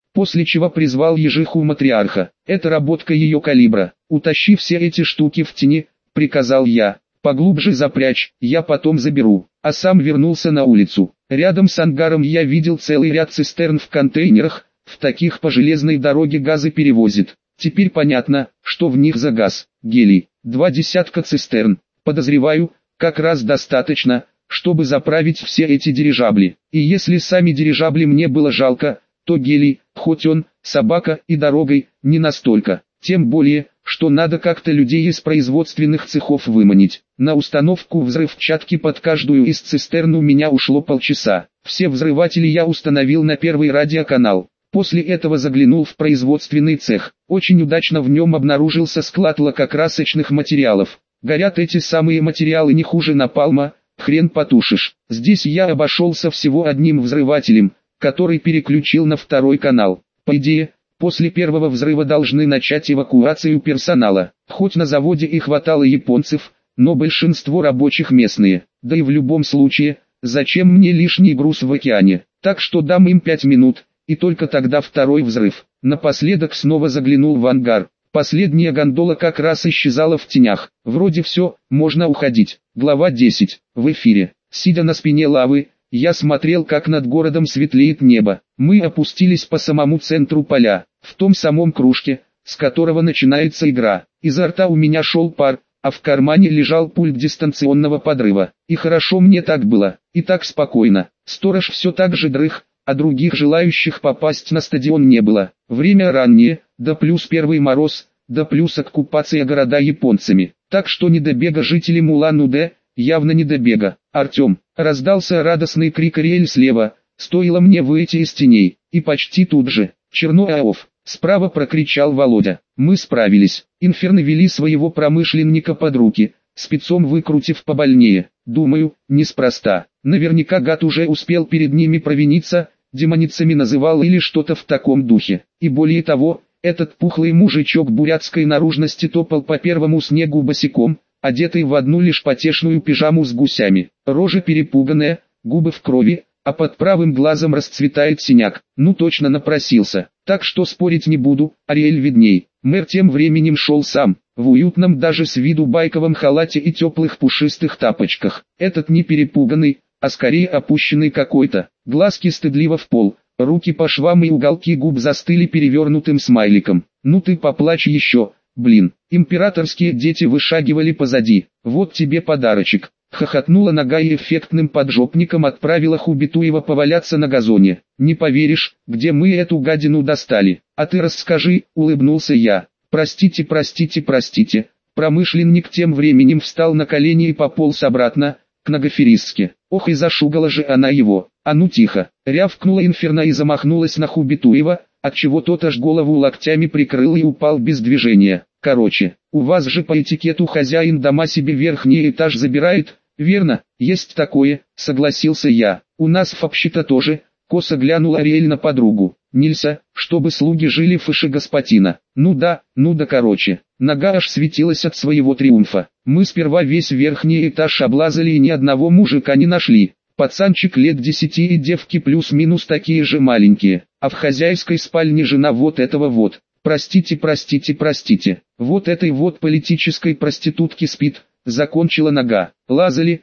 после чего призвал ежиху матриарха. Это работка ее калибра. Утащи все эти штуки в тени, приказал я. Поглубже запрячь, я потом заберу. А сам вернулся на улицу. Рядом с ангаром я видел целый ряд цистерн в контейнерах, в таких по железной дороге газы перевозят. Теперь понятно, что в них за газ, гелий. 2 десятка цистерн. Подозреваю, как раз достаточно, чтобы заправить все эти дирижабли. И если сами дирижабли мне было жалко, то гелий, хоть он, собака и дорогой, не настолько. Тем более, что надо как-то людей из производственных цехов выманить. На установку взрывчатки под каждую из цистерн у меня ушло полчаса. Все взрыватели я установил на первый радиоканал. После этого заглянул в производственный цех. Очень удачно в нем обнаружился склад лакокрасочных материалов. Горят эти самые материалы не хуже напалма, хрен потушишь. Здесь я обошелся всего одним взрывателем, который переключил на второй канал. По идее, после первого взрыва должны начать эвакуацию персонала. Хоть на заводе и хватало японцев, но большинство рабочих местные. Да и в любом случае, зачем мне лишний груз в океане? Так что дам им 5 минут, и только тогда второй взрыв. Напоследок снова заглянул в ангар. Последняя гондола как раз исчезала в тенях. Вроде все, можно уходить. Глава 10. В эфире. Сидя на спине лавы, я смотрел, как над городом светлеет небо. Мы опустились по самому центру поля, в том самом кружке, с которого начинается игра. Изо рта у меня шел пар, а в кармане лежал пульт дистанционного подрыва. И хорошо мне так было, и так спокойно. Сторож все так же дрых, а других желающих попасть на стадион не было. Время раннее, да плюс первый мороз, да плюс оккупация города японцами. Так что не до бега жителям Улан-Удэ, явно не до бега. «Артем!» — раздался радостный крик Ариэль слева, стоило мне выйти из теней, и почти тут же «Черноаов!» — справа прокричал Володя. Мы справились. Инферно вели своего промышленника под руки, спецом выкрутив побольнее. Думаю, неспроста. Наверняка гад уже успел перед ними провиниться, демоницами называл или что-то в таком духе. И более того, этот пухлый мужичок бурятской наружности топал по первому снегу босиком, одетый в одну лишь потешную пижаму с гусями. Рожа перепуганная, губы в крови, а под правым глазом расцветает синяк. Ну точно напросился. Так что спорить не буду, Ариэль видней. Мэр тем временем шел сам, в уютном даже с виду байковом халате и теплых пушистых тапочках. Этот не перепуганный, а скорее опущенный какой-то. Глазки стыдливо в пол, руки по швам и уголки губ застыли перевернутым смайликом. Ну ты поплачь еще, блин. Императорские дети вышагивали позади. Вот тебе подарочек. Хохотнула нога и эффектным поджопником отправила Хубитуева поваляться на газоне. Не поверишь, где мы эту гадину достали. А ты расскажи, улыбнулся я. Простите, простите, простите. Промышленник тем временем встал на колени и пополз обратно, к многоферистке. Ох и зашугала же она его. А ну тихо, рявкнула Инферно и замахнулась на Хубитуева, отчего тот аж голову локтями прикрыл и упал без движения. Короче, у вас же по этикету хозяин дома себе верхний этаж забирает, верно? Есть такое, согласился я. У нас вообще-то тоже, косо глянула Ариэль на подругу. Нельзя, чтобы слуги жили в фыше господина. Ну да, короче. Нога аж светилась от своего триумфа. Мы сперва весь верхний этаж облазали и ни одного мужика не нашли. Пацанчик лет 10 и девки плюс-минус такие же маленькие. А в хозяйской спальне жена вот этого вот. Простите, простите, простите. Вот этой вот политической проститутки спит, закончила нога. Лазали,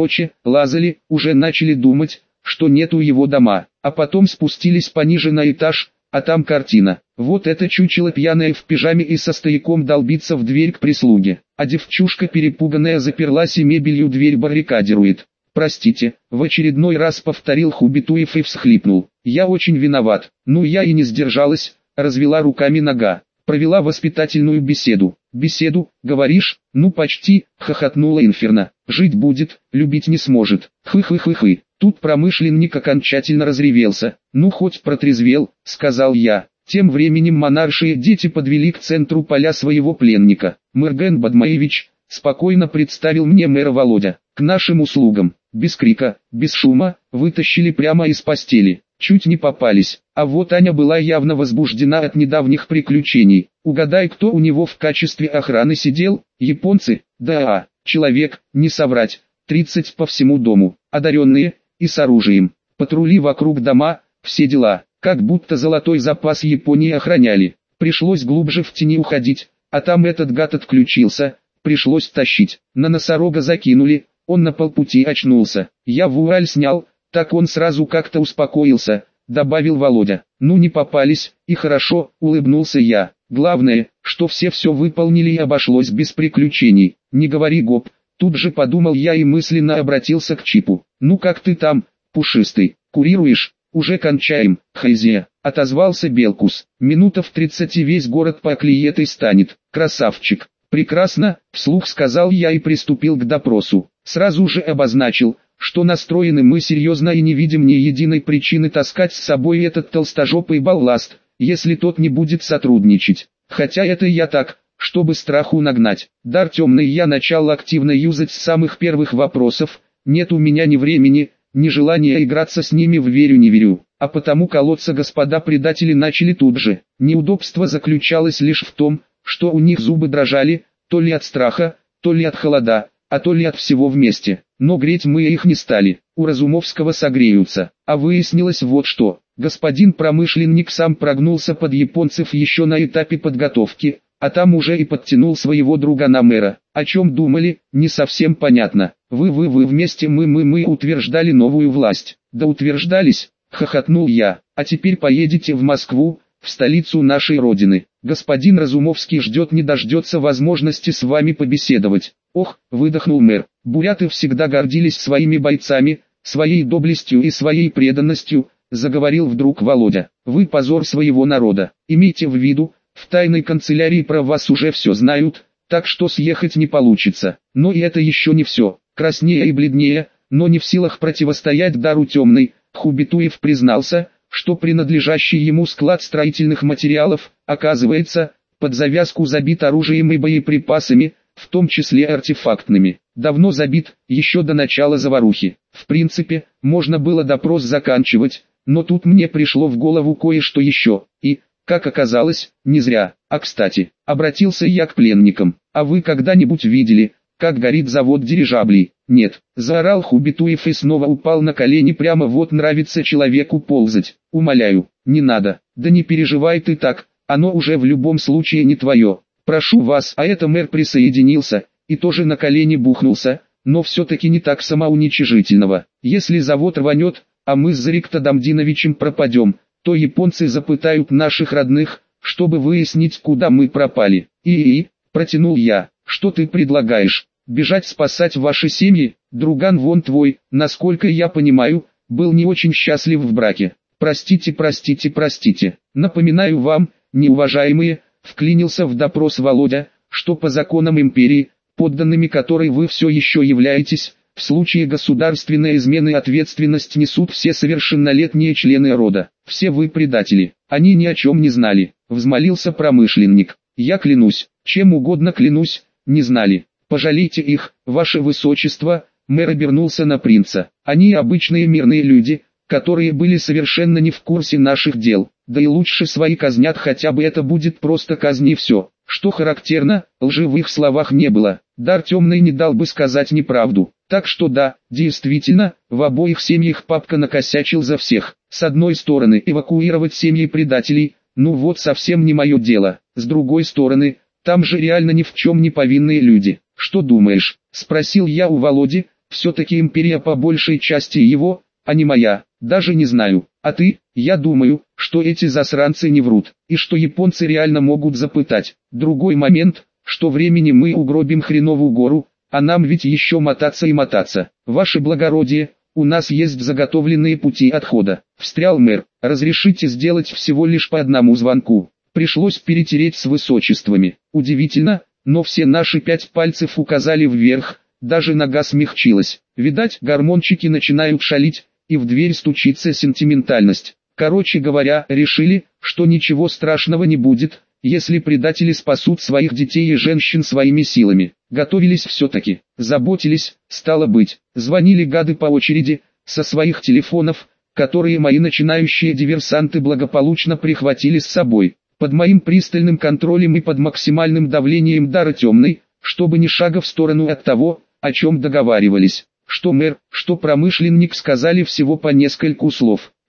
уже начали думать, что нету его дома. А потом спустились пониже на этаж, а там картина. Вот это чучело пьяное в пижаме и со стояком долбится в дверь к прислуге. А девчушка перепуганная заперлась и мебелью дверь баррикадирует. Простите, в очередной раз повторил Хубитуев и всхлипнул. Я очень виноват. Ну я и не сдержалась, развела руками нога. Провела воспитательную беседу. Беседу, говоришь? Ну почти, хохотнула Инферно. Жить будет, любить не сможет. Хы-хы-хы-хы. Тут промышленник окончательно разревелся. Ну хоть протрезвел, сказал я. Тем временем монаршие дети подвели к центру поля своего пленника. Мэрген Бадмаевич, спокойно представил мне мэра Володя. К нашим услугам. Без крика, без шума, вытащили прямо из постели. Чуть не попались. А вот Аня была явно возбуждена от недавних приключений. Угадай, кто у него в качестве охраны сидел? Японцы? Да, человек, не соврать, 30 по всему дому. Одаренные, и с оружием. Патрули вокруг дома, все дела. как будто золотой запас Японии охраняли. Пришлось глубже в тени уходить, а там этот гад отключился, пришлось тащить. На носорога закинули, он на полпути очнулся. Я вуаль снял, так он сразу как-то успокоился, добавил Володя. Ну не попались, и хорошо, улыбнулся я. Главное, что все выполнили и обошлось без приключений. Не говори гоп, тут же подумал я и мысленно обратился к Чипу. Ну как ты там, пушистый, курируешь? Уже кончаем, Хайзе, отозвался Белкус. Минута в 30 весь город поклиетой станет. Красавчик. Прекрасно, вслух сказал я и приступил к допросу. Сразу же обозначил, что настроены мы серьезно и не видим ни единой причины таскать с собой этот толстожопый балласт, если тот не будет сотрудничать. Хотя это я так, чтобы страху нагнать. Дар темный я начал активно юзать с самых первых вопросов, нет у меня ни времени, ни желания играться с ними в верю не верю, а потому колоться господа предатели начали тут же. Неудобство заключалось лишь в том, что у них зубы дрожали, то ли от страха, то ли от холода, а то ли от всего вместе. Но греть мы их не стали, у Разумовского согреются. А выяснилось вот что. Господин промышленник сам прогнулся под японцев еще на этапе подготовки, а там уже и подтянул своего друга на мэра. О чем думали, не совсем понятно. Вы вместе мы утверждали новую власть. Да утверждались, хохотнул я. А теперь поедете в Москву, в столицу нашей родины. Господин Разумовский ждет не дождется возможности с вами побеседовать. Ох, выдохнул мэр. Буряты всегда гордились своими бойцами, своей доблестью и своей преданностью, заговорил вдруг Володя. Вы позор своего народа. Имейте в виду, в тайной канцелярии про вас уже все знают, так что съехать не получится. Но и это еще не все. Краснее и бледнее, но не в силах противостоять дару темной, Хубитуев признался, что принадлежащий ему склад строительных материалов, оказывается, под завязку забит оружием и боеприпасами, в том числе артефактными. Давно забит, еще до начала заварухи. В принципе, можно было допрос заканчивать, но тут мне пришло в голову кое-что еще, и, как оказалось, не зря. А кстати, обратился я к пленникам, а вы когда-нибудь видели, как горит завод дирижаблей? Нет, заорал Хубитуев и снова упал на колени прямо вот нравится человеку ползать. Умоляю, не надо, да не переживай ты так, оно уже в любом случае не твое. Прошу вас, а это мэр присоединился, и тоже на колени бухнулся, но все-таки не так самоуничижительного. Если завод рванет, а мы с Зарикто Дамдиновичем пропадем, то японцы запытают наших родных, чтобы выяснить, куда мы пропали. Протянул я, что ты предлагаешь? Бежать спасать ваши семьи? Друган вон твой, насколько я понимаю, был не очень счастлив в браке. Простите. Напоминаю вам, неуважаемые, вклинился в допрос Володя, что по законам империи, подданными которой вы все еще являетесь, в случае государственной измены ответственность несут все совершеннолетние члены рода. Все вы предатели. Они ни о чем не знали, взмолился промышленник. Я клянусь, чем угодно клянусь, не знали. Пожалейте их, ваше высочество. Мэр обернулся на принца. Они обычные мирные люди, которые были совершенно не в курсе наших дел. Да и лучше свои казнят, хотя бы это будет просто казнь и все. Что характерно, лжи в их словах не было. Дар темный не дал бы сказать неправду. Так что да, действительно, в обоих семьях папка накосячил за всех. С одной стороны, эвакуировать семьи предателей, ну вот совсем не мое дело. С другой стороны, там же реально ни в чем не повинные люди. Что думаешь? Спросил я у Володи, все-таки империя по большей части его, а не моя. Даже не знаю. А ты? Я думаю, что эти засранцы не врут, и что японцы реально могут запытать. Другой момент, что времени мы угробим хреновую гору, а нам ведь еще мотаться и мотаться. Ваше благородие, у нас есть заготовленные пути отхода. Встрял мэр, разрешите сделать всего лишь по одному звонку. Пришлось перетереть с высочествами. Удивительно, но все наши 5 пальцев указали вверх, даже нога смягчилась. Видать, гормончики начинают шалить, и в дверь стучится сентиментальность. Короче говоря, решили, что ничего страшного не будет, если предатели спасут своих детей и женщин своими силами. Готовились все-таки, заботились, стало быть, звонили гады по очереди, со своих телефонов, которые мои начинающие диверсанты благополучно прихватили с собой. Под моим пристальным контролем и под максимальным давлением дара темной, чтобы ни шага в сторону от того, о чем договаривались. Что мэр, что промышленник сказали всего по нескольку слов.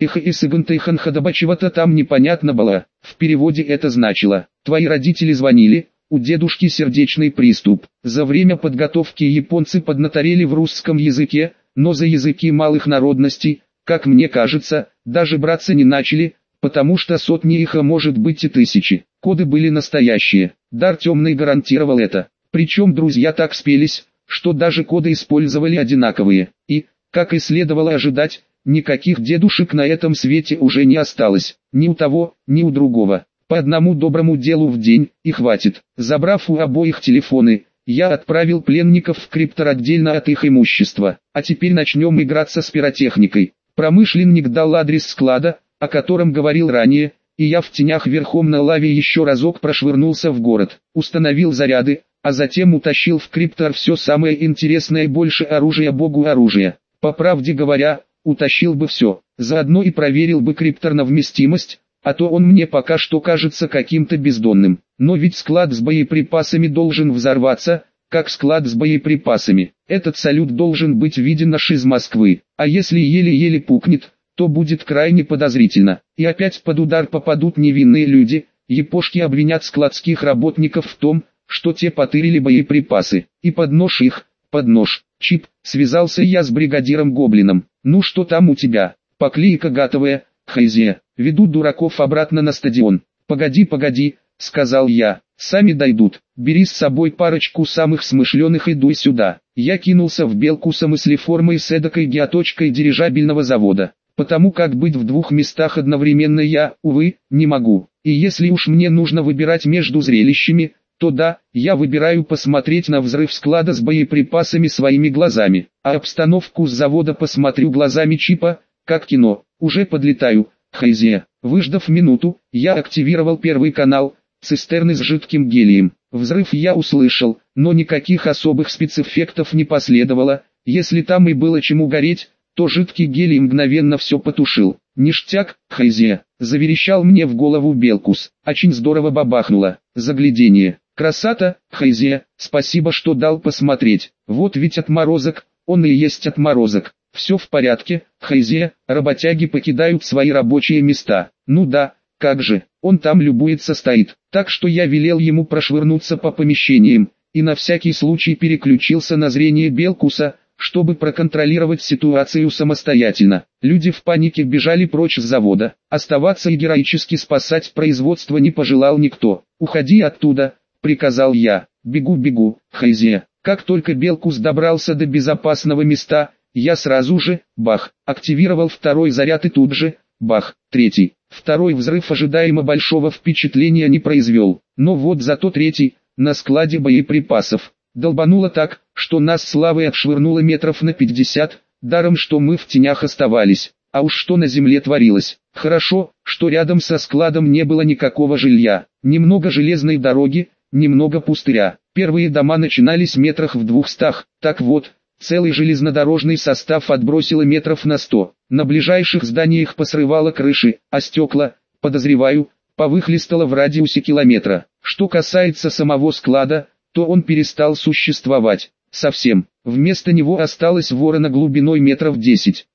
Их и сыгантайхан хадабачева-то там непонятно было. В переводе это значило: твои родители звонили, у дедушки сердечный приступ. За время подготовки японцы поднаторели в русском языке, но за языки малых народностей, как мне кажется, даже браться не начали, потому что сотни их, а может быть и тысячи. Коды были настоящие, дар темный гарантировал это. Причем друзья так спелись, что даже коды использовали одинаковые. И, как и следовало ожидать, никаких дедушек на этом свете уже не осталось. Ни у того, ни у другого. По одному доброму делу в день, и хватит. Забрав у обоих телефоны, я отправил пленников в криптор отдельно от их имущества. А теперь начнем играться с пиротехникой. Промышленник дал адрес склада, о котором говорил ранее, и я в тенях верхом на лаве еще разок прошвырнулся в город. Установил заряды, а затем утащил в криптор все самое интересное, больше оружия богу оружия. По правде говоря, утащил бы все, заодно и проверил бы криптор на вместимость, а то он мне пока что кажется каким-то бездонным. Но ведь склад с боеприпасами должен взорваться, как склад с боеприпасами. Этот салют должен быть виден аж из Москвы, а если еле-еле пукнет, то будет крайне подозрительно. И опять под удар попадут невинные люди, япошки обвинят складских работников в том, что те потырили боеприпасы, и под нож их, под нож. Чип, связался я с бригадиром Гоблином. Ну что там у тебя? Поклейка готовая, Хайзе. Веду дураков обратно на стадион. Погоди, сказал я, сами дойдут. Бери с собой парочку самых смышленых и дуй сюда. Я кинулся в Белку с мыслеформой с эдакой геоточкой дирижабельного завода. Потому как быть в двух местах одновременно я, увы, не могу. И если уж мне нужно выбирать между зрелищами, то да, я выбираю посмотреть на взрыв склада с боеприпасами своими глазами, а обстановку с завода посмотрю глазами Чипа, как кино. Уже подлетаю, Хайзе. Выждав минуту, я активировал первый канал, цистерны с жидким гелием. Взрыв я услышал, но никаких особых спецэффектов не последовало. Если там и было чему гореть, то жидкий гелий мгновенно все потушил. «Ништяк, Хайзе!» — заверещал мне в голову Белкус. Очень здорово бабахнуло. Загляденье. «Красота, Хайзе, спасибо, что дал посмотреть. Вот ведь отморозок, он и есть отморозок. Все в порядке, Хайзе, работяги покидают свои рабочие места. Ну да, как же, он там любуется стоит. Так что я велел ему прошвырнуться по помещениям, и на всякий случай переключился на зрение Белкуса, чтобы проконтролировать ситуацию самостоятельно. Люди в панике бежали прочь с завода. Оставаться и героически спасать производство не пожелал никто. «Уходи оттуда», — приказал я. «Бегу, Хайзе». Как только Белкус добрался до безопасного места, я сразу же, бах, активировал второй заряд и тут же, бах, третий. Второй взрыв ожидаемо большого впечатления не произвел. Но вот зато третий, на складе боеприпасов. Долбануло так, что нас с лавой отшвырнуло метров на 50, даром что мы в тенях оставались. А уж что на земле творилось. Хорошо, что рядом со складом не было никакого жилья. Немного железной дороги, немного пустыря. Первые дома начинались метрах в 200. Так вот, целый железнодорожный состав отбросило метров на 100. На ближайших зданиях посрывало крыши, а стекла, подозреваю, повыхлестало в радиусе километра. Что касается самого склада, то он перестал существовать. Совсем. Вместо него осталась ворона глубиной метров 10.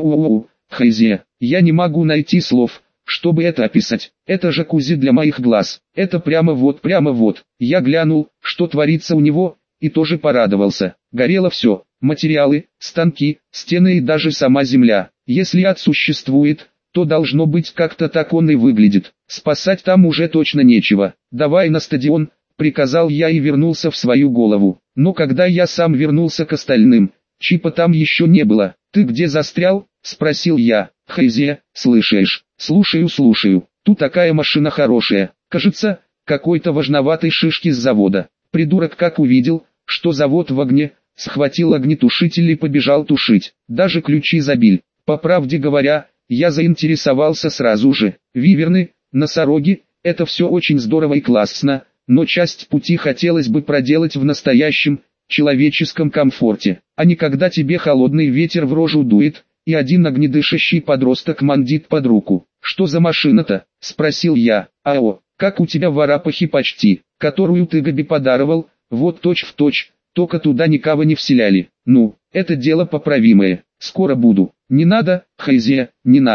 Хайзе, я не могу найти слов, чтобы это описать. Это джакузи для моих глаз. Это прямо вот. Я глянул, что творится у него, и тоже порадовался. Горело все. Материалы, станки, стены и даже сама земля. Если ад существует, то должно быть как-то так он и выглядит. Спасать там уже точно нечего. Давай на стадион, приказал я и вернулся в свою голову. Но когда я сам вернулся к остальным, Чипа там еще не было. «Ты где застрял?» — спросил я. «Хайзе, слышишь?» «Слушаю. Тут такая машина хорошая. Кажется, какой-то важноватой шишки с завода. Придурок как увидел, что завод в огне, схватил огнетушитель и побежал тушить. Даже ключи забил. По правде говоря, я заинтересовался сразу же. Виверны, носороги, это все очень здорово и классно, но часть пути хотелось бы проделать в настоящем, человеческом комфорте, а не когда тебе холодный ветер в рожу дует, и один огнедышащий подросток мандит под руку. «Что за машина-то?» — спросил я. «Ао, как у тебя в Арапахе почти, которую ты Габи подаровал, вот точь в точь, только туда никого не вселяли. Ну, это дело поправимое, скоро буду». «Не надо, Хайзе, не надо».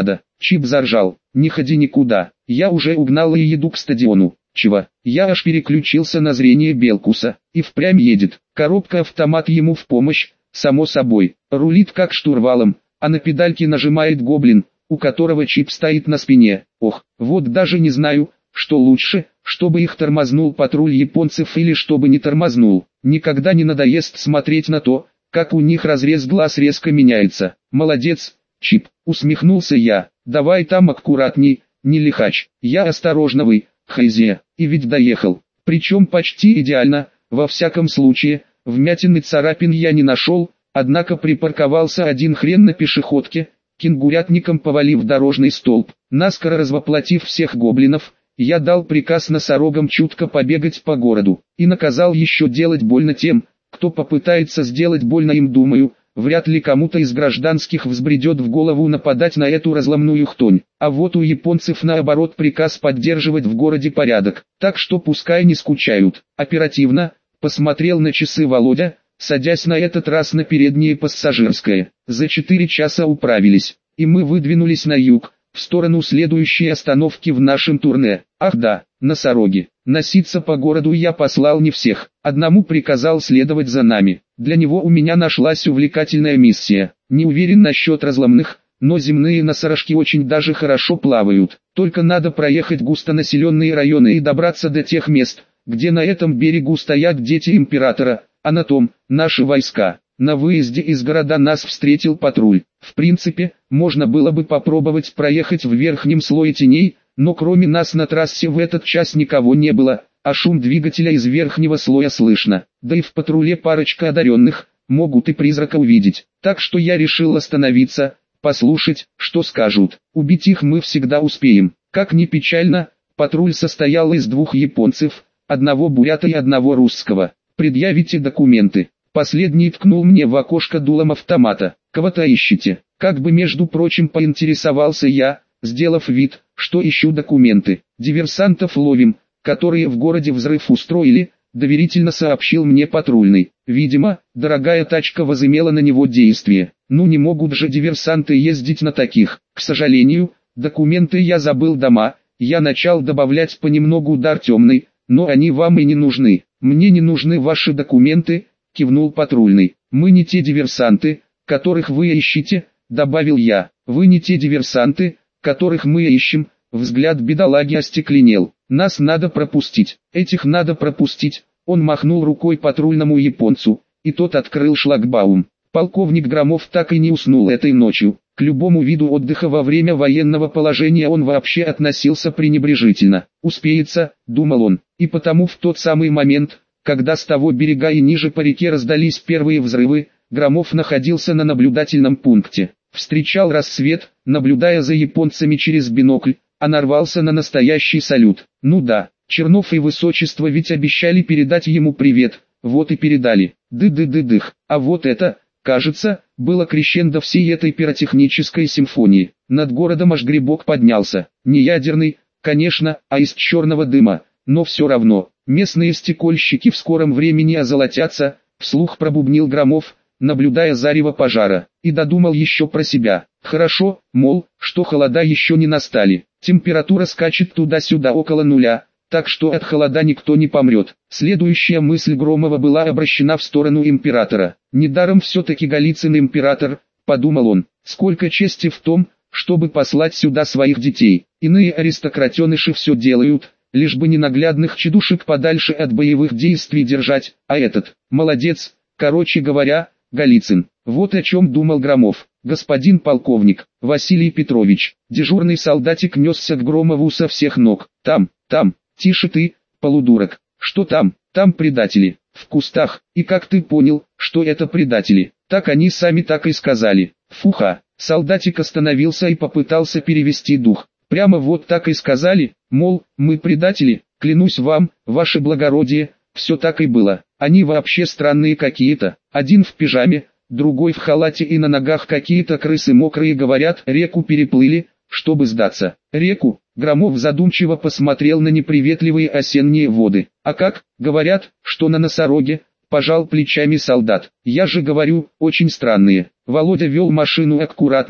Чип заржал. Не ходи никуда, я уже угнал и еду к стадиону. Чего? Я аж переключился на зрение Белкуса. И впрямь едет. Коробка-автомат ему в помощь, само собой. Рулит как штурвалом, а на педальке нажимает гоблин, у которого Чип стоит на спине. Ох, вот даже не знаю, что лучше, чтобы их тормознул патруль японцев или чтобы не тормознул. Никогда не надоест смотреть на то, как у них разрез глаз резко меняется. Молодец, Чип, усмехнулся я. Давай там аккуратней, не лихач. Я осторожновый, Хайзе, и ведь доехал. Причем почти идеально, во всяком случае, вмятин и царапин я не нашел, однако припарковался один хрен на пешеходке, кенгурятником повалив дорожный столб. Наскоро развоплотив всех гоблинов, я дал приказ носорогам чутко побегать по городу, и наказал еще делать больно тем, кто попытается сделать больно им. Думаю, вряд ли кому-то из гражданских взбредет в голову нападать на эту разломную хтонь. А вот у японцев наоборот приказ поддерживать в городе порядок, так что пускай не скучают. Оперативно, посмотрел на часы Володя, садясь на этот раз на переднее пассажирское. За 4 часа управились, и мы выдвинулись на юг, в сторону следующей остановки в нашем турне. Ах да, носороги. Носиться по городу я послал не всех, одному приказал следовать за нами. Для него у меня нашлась увлекательная миссия. Не уверен насчет разломных, но земные носорожки очень даже хорошо плавают. Только надо проехать густонаселенные районы и добраться до тех мест, где на этом берегу стоят дети императора, а на том – наши войска. На выезде из города нас встретил патруль. В принципе, можно было бы попробовать проехать в верхнем слое теней, но кроме нас на трассе в этот час никого не было, а шум двигателя из верхнего слоя слышно. Да и в патруле парочка одаренных, могут и призрака увидеть. Так что я решил остановиться, послушать, что скажут. Убить их мы всегда успеем. Как ни печально, патруль состоял из 2 японцев, одного бурята и одного русского. Предъявите документы. Последний ткнул мне в окошко дулом автомата. Кого-то ищете? Как бы между прочим поинтересовался я, сделав вид, что ищу документы. Диверсантов ловим, которые в городе взрыв устроили, доверительно сообщил мне патрульный. Видимо, дорогая тачка возымела на него действие. Ну не могут же диверсанты ездить на таких. К сожалению, документы я забыл дома. Я начал добавлять понемногу дар темный, но они вам и не нужны. Мне не нужны ваши документы, кивнул патрульный. Мы не те диверсанты, которых вы ищете, добавил я. Вы не те диверсанты, которых мы ищем. Взгляд бедолаги остекленел. Нас надо пропустить. Этих надо пропустить. Он махнул рукой патрульному японцу, и тот открыл шлагбаум. Полковник Громов так и не уснул этой ночью. К любому виду отдыха во время военного положения он вообще относился пренебрежительно. «Успеется», — думал он, и потому в тот самый момент, когда с того берега и ниже по реке раздались первые взрывы, Громов находился на наблюдательном пункте. Встречал рассвет, наблюдая за японцами через бинокль, а нарвался на настоящий салют. Ну да, Чернов и Высочество ведь обещали передать ему привет, вот и передали. Ды-ды-ды-дых, а вот это, кажется, было крещендо всей этой пиротехнической симфонии. Над городом аж грибок поднялся, не ядерный, конечно, а из черного дыма, но все равно, местные стекольщики в скором времени озолотятся, вслух пробубнил Громов, наблюдая зарево пожара, и додумал еще про себя. Хорошо, мол, что холода еще не настали, температура скачет туда-сюда около нуля, так что от холода никто не помрет. Следующая мысль Громова была обращена в сторону императора. Недаром все-таки Голицын император, подумал он, сколько чести в том, чтобы послать сюда своих детей. Иные аристократеныши все делают, лишь бы ненаглядных чедушек подальше от боевых действий держать, а этот, молодец, короче говоря, Голицын. Вот о чем думал Громов. Господин полковник, Василий Петрович, дежурный солдатик несся к Громову со всех ног. Там, тише ты, полудурок, что там предатели, в кустах, и как ты понял, что это предатели? Так они сами так и сказали. Фуха, солдатик остановился и попытался перевести дух. Прямо вот так и сказали, мол, мы предатели, клянусь вам, ваше благородие, все так и было. Они вообще странные какие-то, один в пижаме, другой в халате и на ногах какие-то крысы мокрые, говорят, реку переплыли, чтобы сдаться. Реку? Громов задумчиво посмотрел на неприветливые осенние воды. А как? Говорят, что на носороге, пожал плечами солдат. Я же говорю, очень странные. Володя вел машину аккуратно,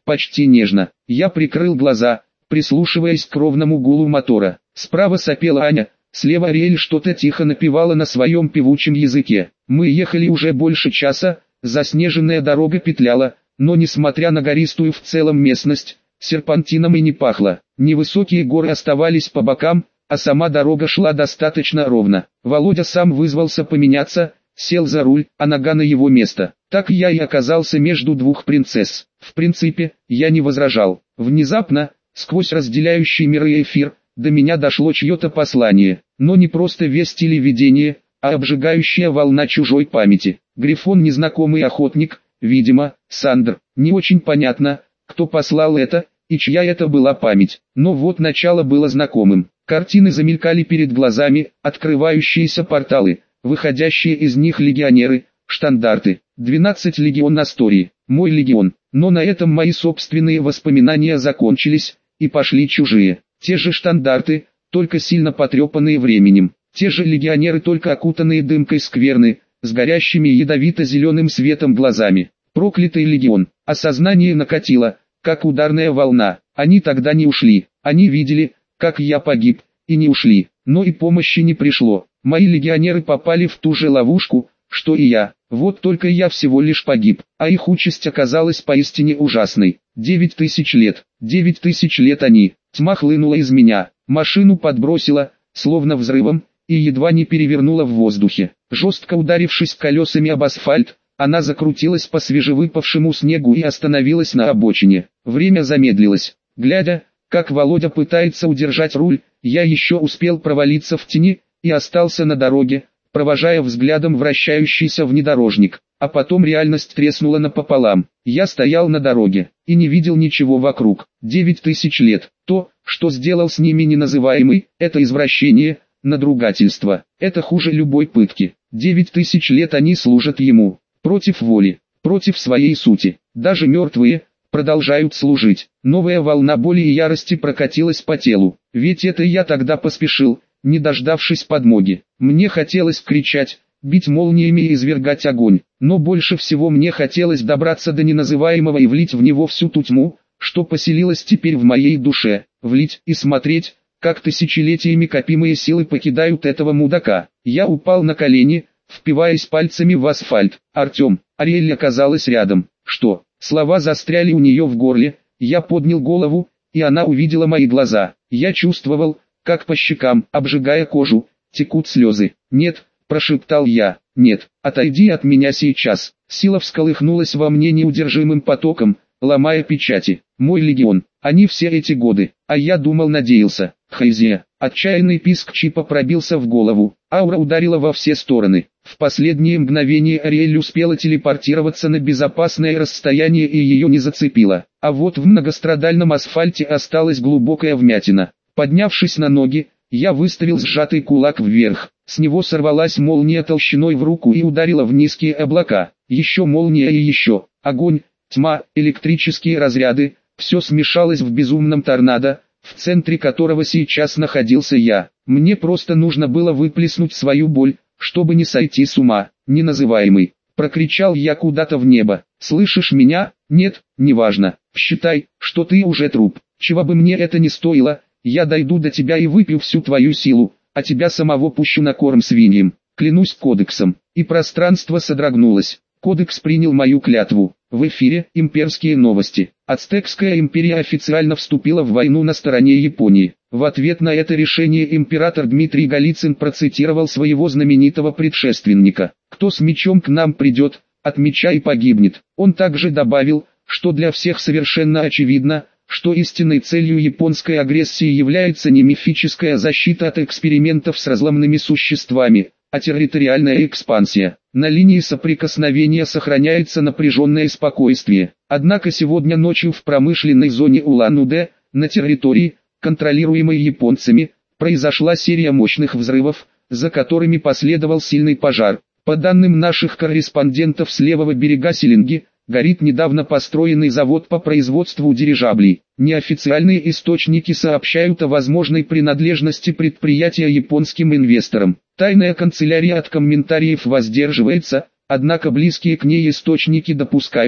почти нежно. Я прикрыл глаза, прислушиваясь к ровному гулу мотора. Справа сопела Аня, слева Ариэль что-то тихо напевала на своем певучем языке. Мы ехали уже больше часа, заснеженная дорога петляла, но несмотря на гористую в целом местность, серпантином и не пахло. Невысокие горы оставались по бокам, а сама дорога шла достаточно ровно. Володя сам вызвался поменяться, сел за руль, а нога на его место. Так я и оказался между двух принцесс. В принципе, я не возражал. Внезапно, сквозь разделяющий миры эфир, до меня дошло чье-то послание. Но не просто весть или видение, а обжигающая волна чужой памяти. Грифон незнакомый охотник, видимо, Сандр. Не очень понятно, кто послал это, и чья это была память. Но вот начало было знакомым. Картины замелькали перед глазами, открывающиеся порталы, выходящие из них легионеры, штандарты. 12 легион Астории, мой легион. Но на этом мои собственные воспоминания закончились, и пошли чужие. Те же штандарты, только сильно потрепанные временем. Те же легионеры, только окутанные дымкой скверны, с горящими ядовито-зеленым светом глазами. Проклятый легион. Осознание накатило, как ударная волна. Они тогда не ушли. Они видели, как я погиб, и не ушли. Но и помощи не пришло. Мои легионеры попали в ту же ловушку, что и я. Вот только я всего лишь погиб, а их участь оказалась поистине ужасной. 9000 лет. 9000 лет они. Тьма хлынула из меня. Машину подбросила, словно взрывом, и едва не перевернула в воздухе. Жестко ударившись колесами об асфальт, она закрутилась по свежевыпавшему снегу и остановилась на обочине. Время замедлилось. Глядя, как Володя пытается удержать руль, я еще успел провалиться в тени, и остался на дороге, провожая взглядом вращающийся внедорожник. А потом реальность треснула напополам. Я стоял на дороге, и не видел ничего вокруг. 9000 лет. То, что сделал с ними неназываемый, это извращение, надругательство. Это хуже любой пытки. 9000 лет они служат ему. Против воли, против своей сути. Даже мертвые продолжают служить. Новая волна боли и ярости прокатилась по телу. Ведь это я тогда поспешил, не дождавшись подмоги. Мне хотелось кричать, бить молниями и извергать огонь. Но больше всего мне хотелось добраться до неназываемого и влить в него всю ту тьму, что поселилась теперь в моей душе. Влить и смотреть, как тысячелетиями копимые силы покидают этого мудака. Я упал на колени, впиваясь пальцами в асфальт. Артем, Ариэль оказалась рядом. Что? Слова застряли у нее в горле. Я поднял голову, и она увидела мои глаза. Я чувствовал, как по щекам, обжигая кожу, текут слезы. «Нет», – прошептал я, – «нет, отойди от меня сейчас». Сила всколыхнулась во мне неудержимым потоком, ломая печати. Мой легион, они все эти годы, а я думал, надеялся. Хайзе. Отчаянный писк Чипа пробился в голову, аура ударила во все стороны. В последние мгновения Ариэль успела телепортироваться на безопасное расстояние и ее не зацепило. А вот в многострадальном асфальте осталась глубокая вмятина. Поднявшись на ноги, я выставил сжатый кулак вверх. С него сорвалась молния толщиной в руку и ударила в низкие облака. Еще молния и еще. Огонь, тьма, электрические разряды. Все смешалось в безумном торнадо, в центре которого сейчас находился я. Мне просто нужно было выплеснуть свою боль, чтобы не сойти с ума. «Неназываемый!» – прокричал я куда-то в небо. «Слышишь меня? Нет, неважно. Считай, что ты уже труп. Чего бы мне это ни стоило, я дойду до тебя и выпью всю твою силу, а тебя самого пущу на корм свиньям. Клянусь кодексом». И пространство содрогнулось. Кодекс принял мою клятву. В эфире имперские новости. Ацтекская империя официально вступила в войну на стороне Японии. В ответ на это решение император Дмитрий Голицын процитировал своего знаменитого предшественника: «Кто с мечом к нам придет, от меча и погибнет». Он также добавил, что для всех совершенно очевидно, что истинной целью японской агрессии является не мифическая защита от экспериментов с разломными существами, а территориальная экспансия. На линии соприкосновения сохраняется напряженное спокойствие. Однако сегодня ночью в промышленной зоне Улан-Удэ, на территории, контролируемой японцами, произошла серия мощных взрывов, за которыми последовал сильный пожар. По данным наших корреспондентов с левого берега Силинги, горит недавно построенный завод по производству дирижаблей. Неофициальные источники сообщают о возможной принадлежности предприятия японским инвесторам. Тайная канцелярия от комментариев воздерживается, однако близкие к ней источники допускают,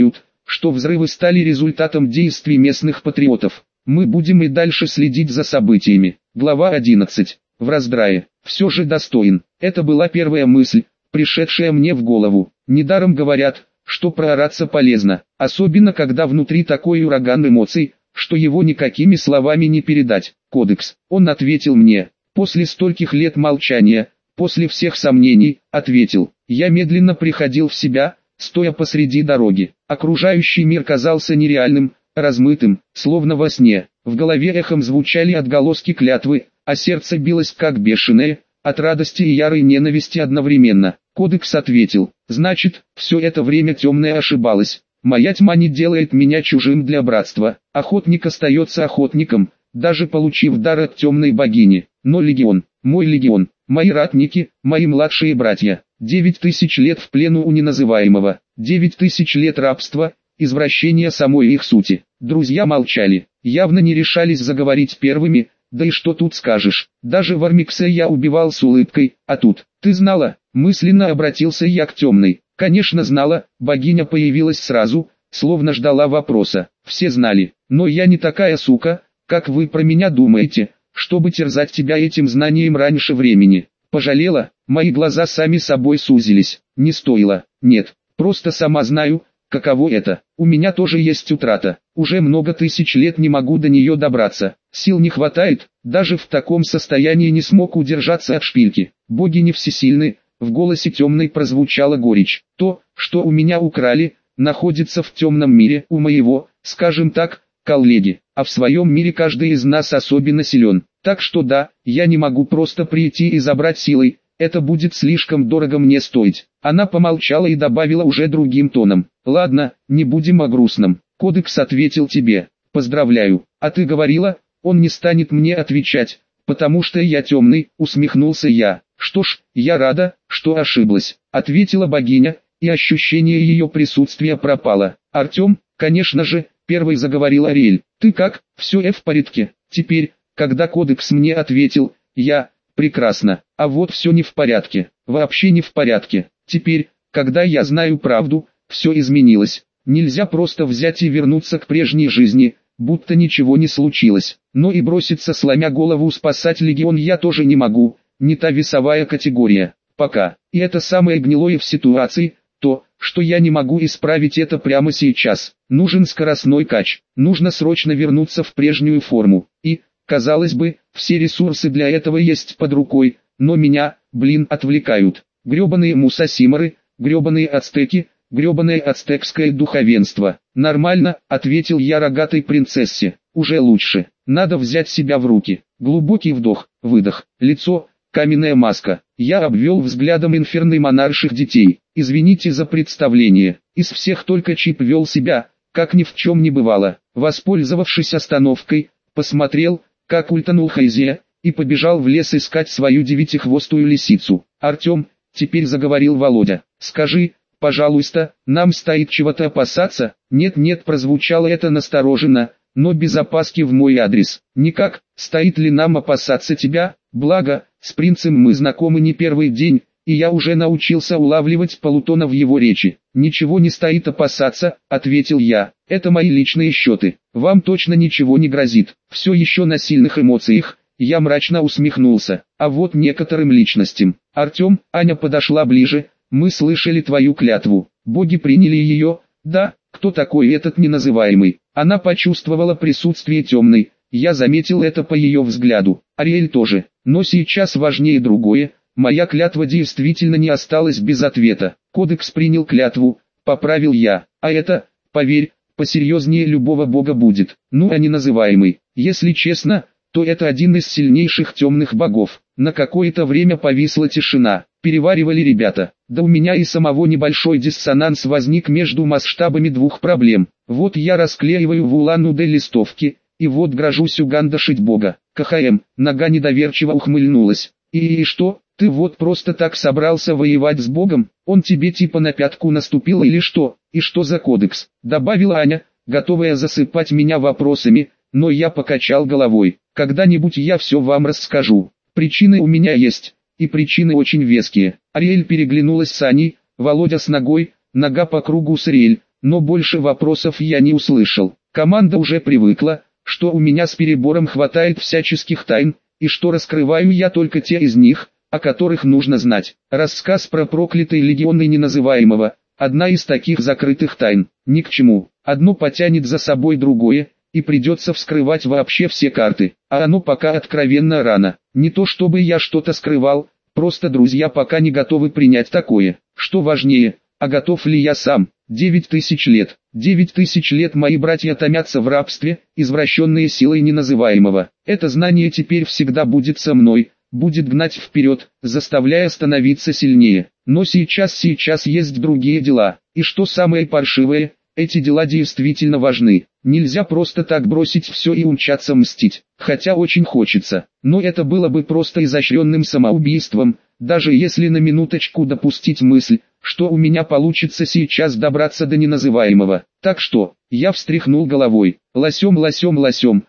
что взрывы стали результатом действий местных патриотов. Мы будем и дальше следить за событиями. Глава 11. В раздрае. Все же достоин. Это была первая мысль, пришедшая мне в голову. Недаром говорят, что проораться полезно, особенно когда внутри такой ураган эмоций, что его никакими словами не передать. Кодекс. Он ответил мне. После стольких лет молчания, после всех сомнений, ответил. Я медленно приходил в себя, стоя посреди дороги. Окружающий мир казался нереальным, размытым, словно во сне. В голове эхом звучали отголоски клятвы, а сердце билось как бешеное, от радости и ярой ненависти одновременно. Кодекс ответил. Значит, все это время темная ошибалась. Моя тьма не делает меня чужим для братства. Охотник остается охотником, даже получив дар от темной богини. Но легион, мой легион, мои ратники, мои младшие братья. 9000 лет в плену у неназываемого, 9000 лет рабства, извращения самой их сути. Друзья молчали, явно не решались заговорить первыми, да и что тут скажешь. Даже Вармикса я убивал с улыбкой, а тут, ты знала, мысленно обратился я к темной. Конечно знала, богиня появилась сразу, словно ждала вопроса. Все знали, но я не такая сука, как вы про меня думаете, чтобы терзать тебя этим знанием раньше времени. Пожалела, мои глаза сами собой сузились. Не стоило, нет, просто сама знаю, каково это. У меня тоже есть утрата, уже много тысяч лет не могу до нее добраться. Сил не хватает, даже в таком состоянии не смог удержаться от шпильки. Боги не всесильны, в голосе темной прозвучала горечь. То, что у меня украли, находится в темном мире у моего, скажем так, коллеги, а в своем мире каждый из нас особенно силен. Так что да, я не могу просто прийти и забрать силой, это будет слишком дорого мне стоить. Она помолчала и добавила уже другим тоном. Ладно, не будем о грустном. Кодекс ответил тебе. Поздравляю. А ты говорила, он не станет мне отвечать, потому что я темный, усмехнулся я. Что ж, я рада, что ошиблась, ответила богиня, и ощущение ее присутствия пропало. Артем, конечно же, первый заговорил Ариэль. Ты как, все в порядке? Теперь, когда Кодекс мне ответил, я, прекрасно, а вот все не в порядке, вообще не в порядке. Теперь, когда я знаю правду, все изменилось. Нельзя просто взять и вернуться к прежней жизни, будто ничего не случилось. Но и броситься сломя голову спасать легион я тоже не могу, не та весовая категория. Пока. И это самое гнилое в ситуации, то, что я не могу исправить это прямо сейчас. Нужен скоростной кач, нужно срочно вернуться в прежнюю форму. И, казалось бы, все ресурсы для этого есть под рукой, но меня, отвлекают. Гребаные мусасиморы, гребаные ацтеки, гребаное ацтекское духовенство. Нормально, ответил я рогатой принцессе, уже лучше. Надо взять себя в руки. Глубокий вдох, выдох, лицо, каменная маска. Я обвел взглядом инферной монарших детей. Извините за представление. Из всех только Чип вел себя, как ни в чем не бывало. Воспользовавшись остановкой, посмотрел, как ультанул Хайзия, и побежал в лес искать свою девятихвостую лисицу. Артем, теперь заговорил Володя, скажи, пожалуйста, нам стоит чего-то опасаться? Нет, прозвучало это настороженно, но без опаски в мой адрес. Никак, стоит ли нам опасаться тебя? Благо, с принцем мы знакомы не первый день, и я уже научился улавливать полутона в его речи. Ничего не стоит опасаться, ответил я. Это мои личные счеты. Вам точно ничего не грозит. Все еще на сильных эмоциях. Я мрачно усмехнулся. А вот некоторым личностям. Артем, Аня подошла ближе. Мы слышали твою клятву. Боги приняли ее. Да, кто такой этот неназываемый? Она почувствовала присутствие темной. Я заметил это по ее взгляду. Ариэль тоже. Но сейчас важнее другое. Моя клятва действительно не осталась без ответа. Кодекс принял клятву, поправил я. А это, поверь, посерьезнее любого бога будет. Ну а неназываемый. Если честно, то это один из сильнейших темных богов. На какое-то время повисла тишина. Переваривали ребята. Да у меня и самого небольшой диссонанс возник между масштабами двух проблем. Вот я расклеиваю в Улан-Удэ листовки, и вот грожусь угандашить бога. КХМ, нога недоверчиво ухмыльнулась. И что, ты вот просто так собрался воевать с богом? Он тебе типа на пятку наступил или что? И что за кодекс? Добавила Аня, готовая засыпать меня вопросами, но я покачал головой. Когда-нибудь я все вам расскажу. Причины у меня есть, и причины очень веские. Ариэль переглянулась с Аней, Володя с ногой, нога по кругу с Ариэль, но больше вопросов я не услышал. Команда уже привыкла, что у меня с перебором хватает всяческих тайн, и что раскрываю я только те из них, о которых нужно знать. Рассказ про проклятые легионы неназываемого – одна из таких закрытых тайн. Ни к чему. Одно потянет за собой другое, и придется вскрывать вообще все карты. А оно пока откровенно рано. Не то чтобы я что-то скрывал, просто друзья пока не готовы принять такое. Что важнее, а готов ли я сам? 9000 лет. 9000 лет мои братья томятся в рабстве, извращенные силой неназываемого. Это знание теперь всегда будет со мной, будет гнать вперед, заставляя становиться сильнее. Но сейчас есть другие дела. И что самое паршивое, эти дела действительно важны. Нельзя просто так бросить все и умчаться мстить. Хотя очень хочется. Но это было бы просто изощренным самоубийством, даже если на минуточку допустить мысль, что у меня получится сейчас добраться до неназываемого. Так что, я встряхнул головой. Лосем,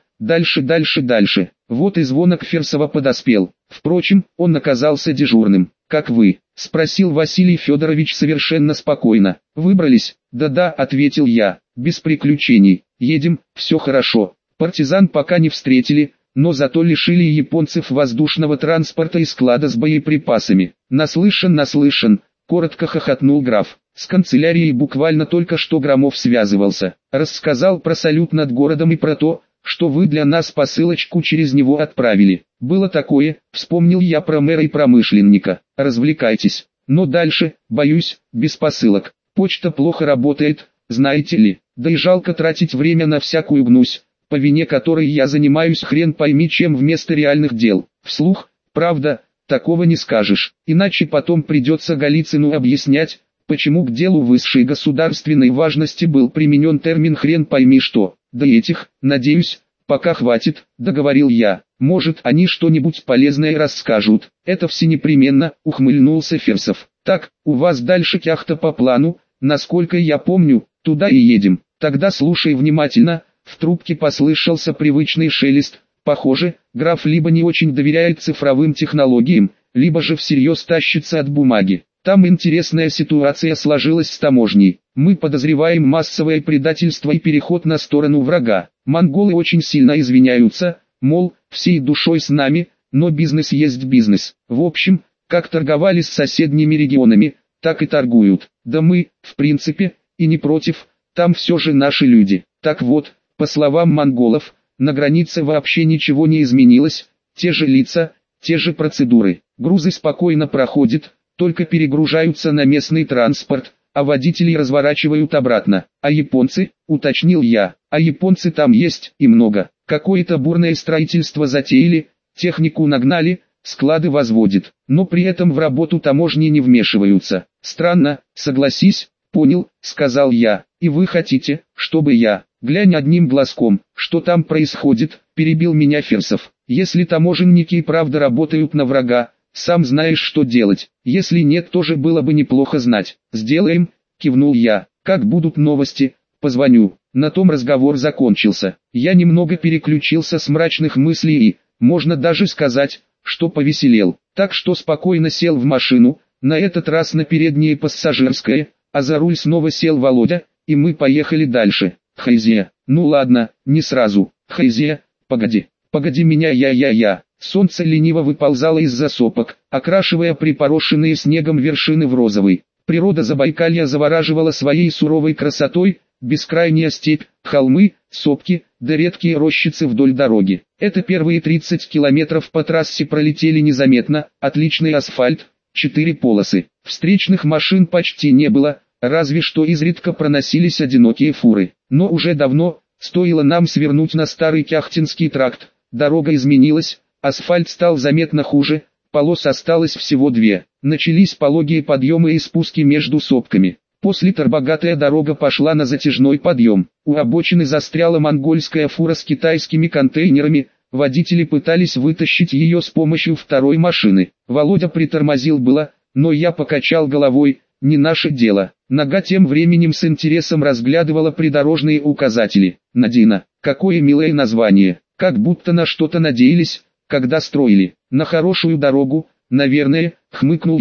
дальше. Вот и звонок Фирсова подоспел. Впрочем, он оказался дежурным. «Как вы?» – спросил Василий Федорович совершенно спокойно. «Выбрались?» «Да-да», – ответил я. «Без приключений. Едем, все хорошо. Партизан пока не встретили, но зато лишили японцев воздушного транспорта и склада с боеприпасами». Наслышан», – коротко хохотнул граф. «С канцелярией буквально только что Громов связывался. Рассказал про салют над городом и про то, что вы для нас посылочку через него отправили. Было такое, вспомнил я про мэра и промышленника. Развлекайтесь. Но дальше, боюсь, без посылок. Почта плохо работает, знаете ли. Да и жалко тратить время на всякую гнусь, по вине которой я занимаюсь хрен пойми чем вместо реальных дел. Вслух, правда, такого не скажешь. Иначе потом придется Голицыну объяснять, почему к делу высшей государственной важности был применен термин хрен пойми что. Да этих, надеюсь, пока хватит, договорил я. Может, они что-нибудь полезное расскажут. Это все непременно, ухмыльнулся Фирсов. Так, у вас дальше яхта по плану, насколько я помню, туда и едем. Тогда слушай внимательно. В трубке послышался привычный шелест. Похоже, граф либо не очень доверяет цифровым технологиям, либо же всерьез тащится от бумаги. Там интересная ситуация сложилась с таможней. Мы подозреваем массовое предательство и переход на сторону врага. Монголы очень сильно извиняются, мол, всей душой с нами, но бизнес есть бизнес. В общем, как торговали с соседними регионами, так и торгуют. Да мы, в принципе, и не против, там все же наши люди. Так вот, по словам монголов, на границе вообще ничего не изменилось, те же лица, те же процедуры. Грузы спокойно проходят, только перегружаются на местный транспорт, а водителей разворачивают обратно. А японцы, уточнил я, а японцы там есть и много. Какое-то бурное строительство затеяли, технику нагнали, склады возводят, но при этом в работу таможни не вмешиваются. Странно, согласись, понял, сказал я. И вы хотите, чтобы я, глянь одним глазком, что там происходит, перебил меня Фирсов. Если таможенники и правда работают на врага, сам знаешь, что делать. Если нет, тоже было бы неплохо знать. Сделаем, кивнул я. Как будут новости, позвоню. На том разговор закончился. Я немного переключился с мрачных мыслей и, можно даже сказать, что повеселел. Так что спокойно сел в машину, на этот раз на переднее пассажирское, а за руль снова сел Володя, и мы поехали дальше. Хайзе, ну ладно, не сразу. Хайзе, погоди меня я. Солнце лениво выползало из-за сопок, окрашивая припорошенные снегом вершины в розовый. Природа Забайкалья завораживала своей суровой красотой, бескрайняя степь, холмы, сопки, да редкие рощицы вдоль дороги. Это первые 30 километров по трассе пролетели незаметно, отличный асфальт, 4 полосы. Встречных машин почти не было, разве что изредка проносились одинокие фуры. Но уже давно, стоило нам свернуть на старый Кяхтинский тракт, дорога изменилась. Асфальт стал заметно хуже, полос осталось всего 2. Начались пологие подъемы и спуски между сопками. После торбогатая дорога пошла на затяжной подъем. У обочины застряла монгольская фура с китайскими контейнерами, водители пытались вытащить ее с помощью второй машины. Володя притормозил было, но я покачал головой, не наше дело. Нога тем временем с интересом разглядывала придорожные указатели. Надина, какое милое название, как будто на что-то надеялись. Когда строили, на хорошую дорогу, наверное, хмыкнул я,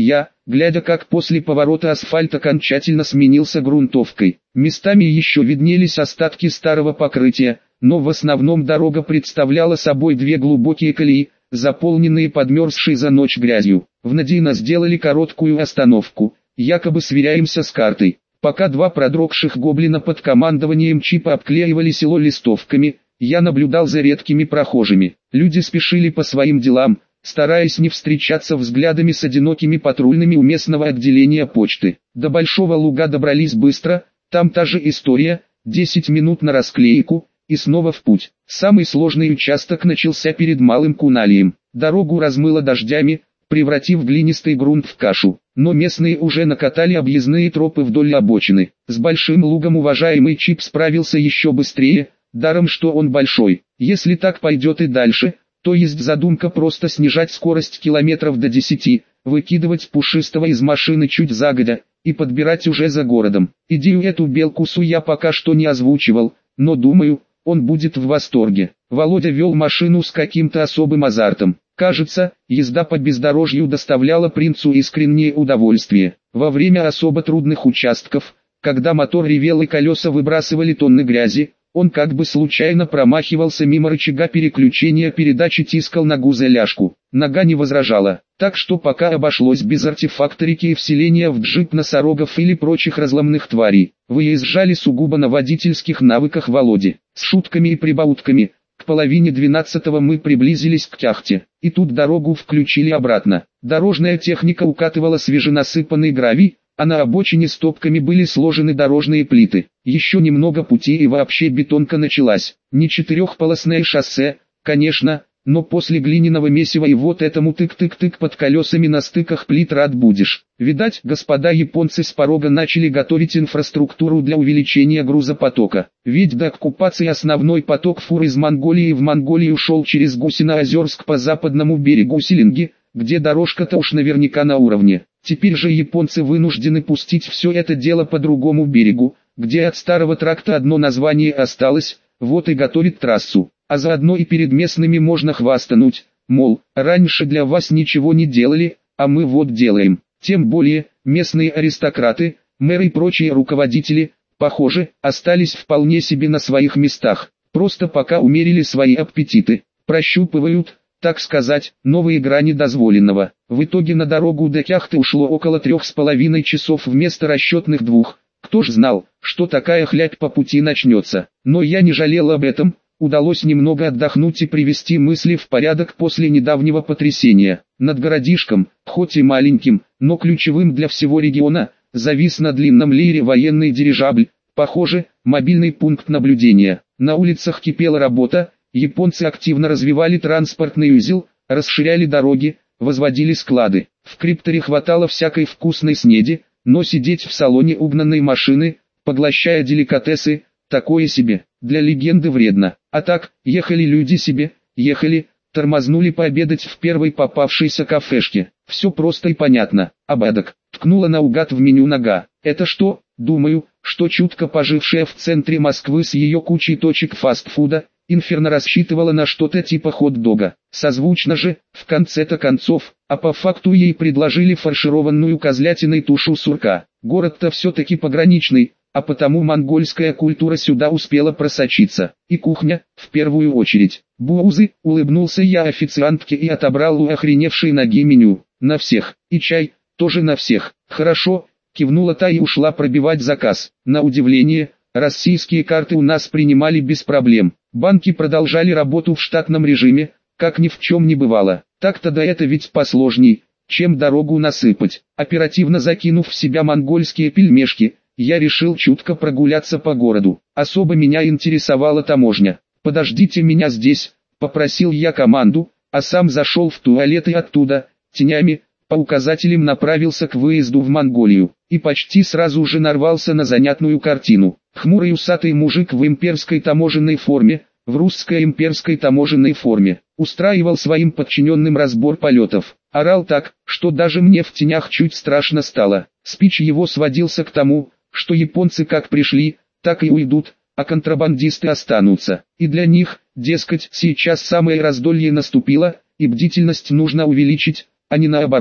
глядя как после поворота асфальт окончательно сменился грунтовкой. Местами еще виднелись остатки старого покрытия, но в основном дорога представляла собой две глубокие колеи, заполненные подмерзшей за ночь грязью. В Надейно сделали короткую остановку, якобы сверяемся с картой. Пока два продрогших гоблина под командованием Чипа обклеивали село листовками, я наблюдал за редкими прохожими. Люди спешили по своим делам, стараясь не встречаться взглядами с одинокими патрульными у местного отделения почты. До Большого Луга добрались быстро, там та же история, 10 минут на расклейку, и снова в путь. Самый сложный участок начался перед Малым Кунальем. Дорогу размыло дождями, превратив глинистый грунт в кашу. Но местные уже накатали объездные тропы вдоль обочины. С Большим Лугом уважаемый Чип справился еще быстрее, даром что он большой. Если так пойдет и дальше, то есть задумка просто снижать скорость километров до 10, выкидывать Пушистого из машины чуть загодя, и подбирать уже за городом. Идею эту Белкусу я пока что не озвучивал, но думаю, он будет в восторге. Володя вел машину с каким-то особым азартом. Кажется, езда по бездорожью доставляла принцу искреннее удовольствие. Во время особо трудных участков, когда мотор ревел и колеса выбрасывали тонны грязи, он как бы случайно промахивался мимо рычага переключения передач и тискал ногу за ляжку. Нога не возражала, так что пока обошлось без артефакторики и вселения в джип носорогов или прочих разломных тварей. Выезжали сугубо на водительских навыках Володи. С шутками и прибаутками, к половине 12-го мы приблизились к Кяхте, и тут дорогу включили обратно. Дорожная техника укатывала свеженасыпанный гравий, а на обочине стопками были сложены дорожные плиты. Еще немного пути и вообще бетонка началась. Не четырехполосное шоссе, конечно, но после глиняного месива и вот этому тык-тык-тык под колесами на стыках плит рад будешь. Видать, господа японцы с порога начали готовить инфраструктуру для увеличения грузопотока. Ведь до оккупации основной поток фур из Монголии в Монголию шел через Гусино-Озерск по западному берегу Силинги, где дорожка-то уж наверняка на уровне. Теперь же японцы вынуждены пустить все это дело по другому берегу, где от старого тракта одно название осталось, вот и готовит трассу. А заодно и перед местными можно хвастануть, мол, раньше для вас ничего не делали, а мы вот делаем. Тем более, местные аристократы, мэры и прочие руководители, похоже, остались вполне себе на своих местах, просто пока умерили свои аппетиты, прощупывают, так сказать, новые грани дозволенного. В итоге на дорогу до Кяхты ушло около 3,5 часов вместо расчетных 2. Кто ж знал, что такая хлябь по пути начнется. Но я не жалел об этом, удалось немного отдохнуть и привести мысли в порядок после недавнего потрясения. Над городишком, хоть и маленьким, но ключевым для всего региона, завис на длинном леере военный дирижабль, похоже, мобильный пункт наблюдения. На улицах кипела работа. Японцы активно развивали транспортный узел, расширяли дороги, возводили склады. В крипторе хватало всякой вкусной снеди, но сидеть в салоне угнанной машины, поглощая деликатесы, такое себе, для легенды вредно. А так, ехали люди себе, ехали, тормознули пообедать в первой попавшейся кафешке. Все просто и понятно. Обедок, ткнула наугад в меню нога. Это что? Думаю, что чутко пожившая в центре Москвы с ее кучей точек фастфуда, Инферно рассчитывала на что-то типа хот-дога. Созвучно же, в конце-то концов, а по факту ей предложили фаршированную козлятиной тушу сурка. Город-то все-таки пограничный, а потому монгольская культура сюда успела просочиться. И кухня, в первую очередь. Буузы, улыбнулся я официантке и отобрал у охреневшей ноги меню. На всех. И чай, тоже на всех. Хорошо, кивнула та и ушла пробивать заказ. На удивление, российские карты у нас принимали без проблем. Банки продолжали работу в штатном режиме, как ни в чем не бывало. Так-то да это ведь посложней, чем дорогу насыпать. Оперативно закинув в себя монгольские пельмешки, я решил чутко прогуляться по городу. Особо меня интересовала таможня. «Подождите меня здесь», — попросил я команду, а сам зашел в туалет и оттуда, тенями, по указателям направился к выезду в Монголию. И почти сразу же нарвался на занятную картину. Хмурый усатый мужик в имперской таможенной форме, в русской имперской таможенной форме, устраивал своим подчиненным разбор полетов. Орал так, что даже мне в тенях чуть страшно стало. Спич его сводился к тому, что японцы как пришли, так и уйдут, а контрабандисты останутся. И для них, дескать, сейчас самое раздолье наступило, и бдительность нужно увеличить, а не наоборот.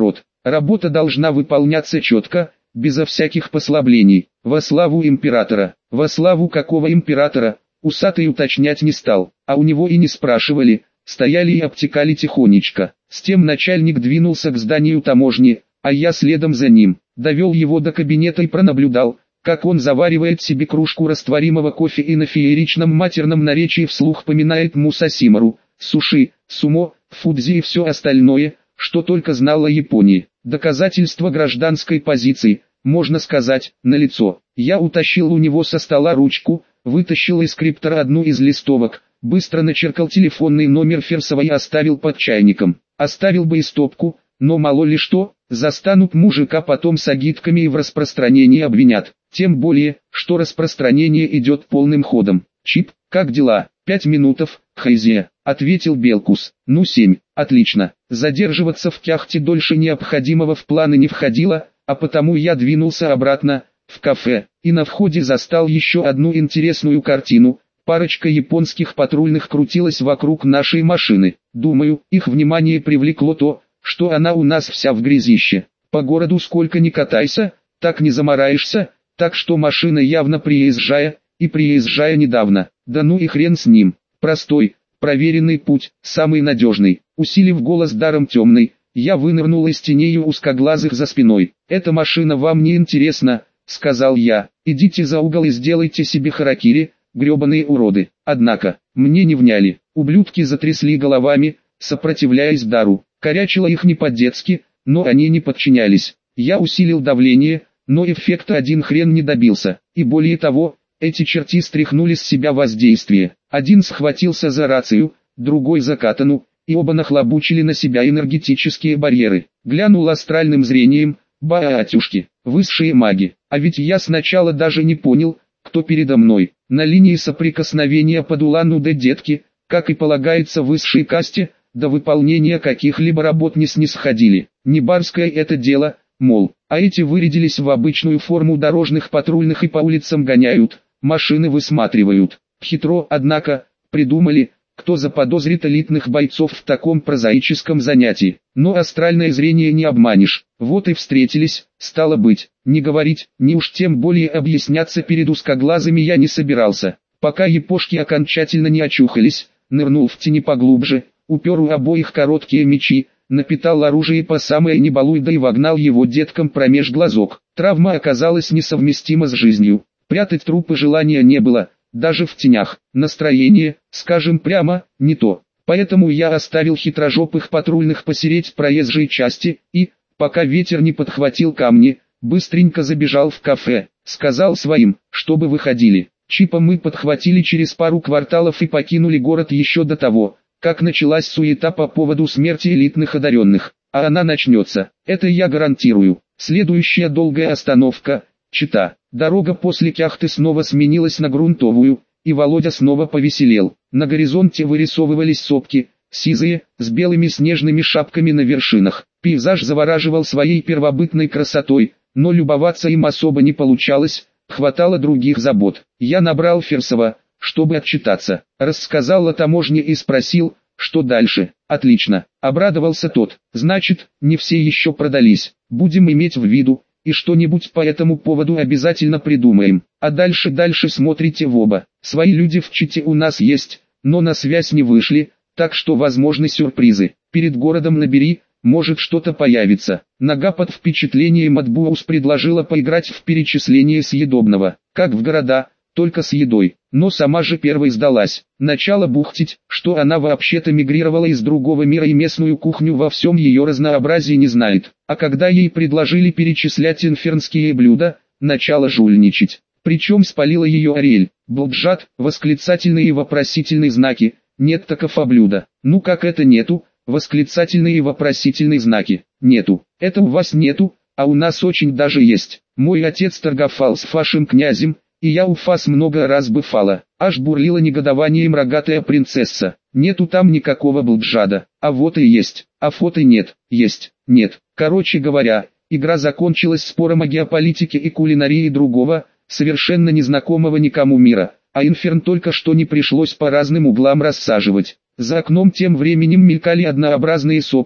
Работа должна выполняться четко, безо всяких послаблений. Во славу императора. Во славу какого императора? Усатый уточнять не стал, а у него и не спрашивали, стояли и обтекали тихонечко. С тем начальник двинулся к зданию таможни, а я следом за ним. Довел его до кабинета и пронаблюдал, как он заваривает себе кружку растворимого кофе и на фееричном матерном наречии вслух поминает мусасимару, суши, сумо, фудзи и все остальное, что только знал о Японии. Доказательство гражданской позиции, можно сказать, налицо. Я утащил у него со стола ручку, вытащил из криптора одну из листовок, быстро начеркал телефонный номер Фирсова и оставил под чайником. Оставил бы и стопку, но мало ли что, застанут мужика потом с агитками и в распространении обвинят. Тем более, что распространение идет полным ходом. «Чип, как дела?» «5 минутов, Хайзе», — ответил Белкус. «Ну 7, отлично». Задерживаться в Кяхте дольше необходимого в планы не входило, а потому я двинулся обратно, в кафе, и на входе застал еще одну интересную картину. Парочка японских патрульных крутилась вокруг нашей машины. Думаю, их внимание привлекло то, что она у нас вся в грязище. По городу сколько ни катайся, так не замараешься, так что машина явно приезжая, и приезжая недавно. Да ну и хрен с ним. Простой, проверенный путь, самый надежный. Усилив голос даром темный, я вынырнул из теней у узкоглазых за спиной. «Эта машина вам не интересна», — сказал я. «Идите за угол и сделайте себе харакири, гребаные уроды». Однако, мне не вняли. Ублюдки затрясли головами, сопротивляясь дару. Корячило их не по-детски, но они не подчинялись. Я усилил давление, но эффекта один хрен не добился. И более того, эти черти стряхнули с себя воздействие. Один схватился за рацию, другой за катану, и оба нахлобучили на себя энергетические барьеры. Глянул астральным зрением, батюшки, высшие маги. А ведь я сначала даже не понял, кто передо мной. На линии соприкосновения под Улан-Удэ детки, как и полагается высшей касте, до выполнения каких-либо работ не снисходили. Не барское это дело, мол, а эти вырядились в обычную форму дорожных патрульных и по улицам гоняют, машины высматривают. Хитро, однако, придумали, кто заподозрит элитных бойцов в таком прозаическом занятии. Но астральное зрение не обманешь. Вот и встретились, стало быть. Не говорить, ни уж тем более объясняться перед узкоглазыми я не собирался. Пока япошки окончательно не очухались, нырнул в тени поглубже, упер у обоих короткие мечи, напитал оружие по самое не балуй, да и вогнал его деткам промеж глазок. Травма оказалась несовместима с жизнью. Прятать трупы желания не было, даже в тенях. Настроение, скажем прямо, не то. Поэтому я оставил хитрожопых патрульных посереть проезжей части и, пока ветер не подхватил камни, быстренько забежал в кафе. Сказал своим, чтобы выходили. Чипа мы подхватили через пару кварталов и покинули город еще до того, как началась суета по поводу смерти элитных одаренных. А она начнется, это я гарантирую. Следующая долгая остановка – Чита. Дорога после Кяхты снова сменилась на грунтовую, и Володя снова повеселел. На горизонте вырисовывались сопки, сизые, с белыми снежными шапками на вершинах. Пейзаж завораживал своей первобытной красотой, но любоваться им особо не получалось, хватало других забот. Я набрал Фирсова, чтобы отчитаться. Рассказал о таможне и спросил, что дальше. «Отлично», — обрадовался тот. «Значит, не все еще продались. Будем иметь в виду, и что-нибудь по этому поводу обязательно придумаем. А дальше смотрите в оба. Свои люди в Чите у нас есть, но на связь не вышли, так что возможны сюрпризы. Перед городом набери, может что-то появится». Нога под впечатлением от Буус предложила поиграть в перечисление съедобного, как в города, только с едой, но сама же первой сдалась. Начала бухтить, что она вообще-то мигрировала из другого мира и местную кухню во всем ее разнообразии не знает. А когда ей предложили перечислять инфернские блюда, начала жульничать. Причем спалила ее Ариэль. Блджат, восклицательные и вопросительные знаки, нет такого блюда. Ну как это нету, восклицательные и вопросительные знаки, нету. Это у вас нету, а у нас очень даже есть. Мой отец торговал с вашим князем, и я у вас много раз бывала. Аж бурлила негодованием рогатая принцесса. Нету там никакого блджада. А вот и есть. А фото нет. Есть. Нет. Короче говоря, игра закончилась спором о геополитике и кулинарии другого, совершенно незнакомого никому мира. А инферн только что не пришлось по разным углам рассаживать. За окном тем временем мелькали однообразные сопки,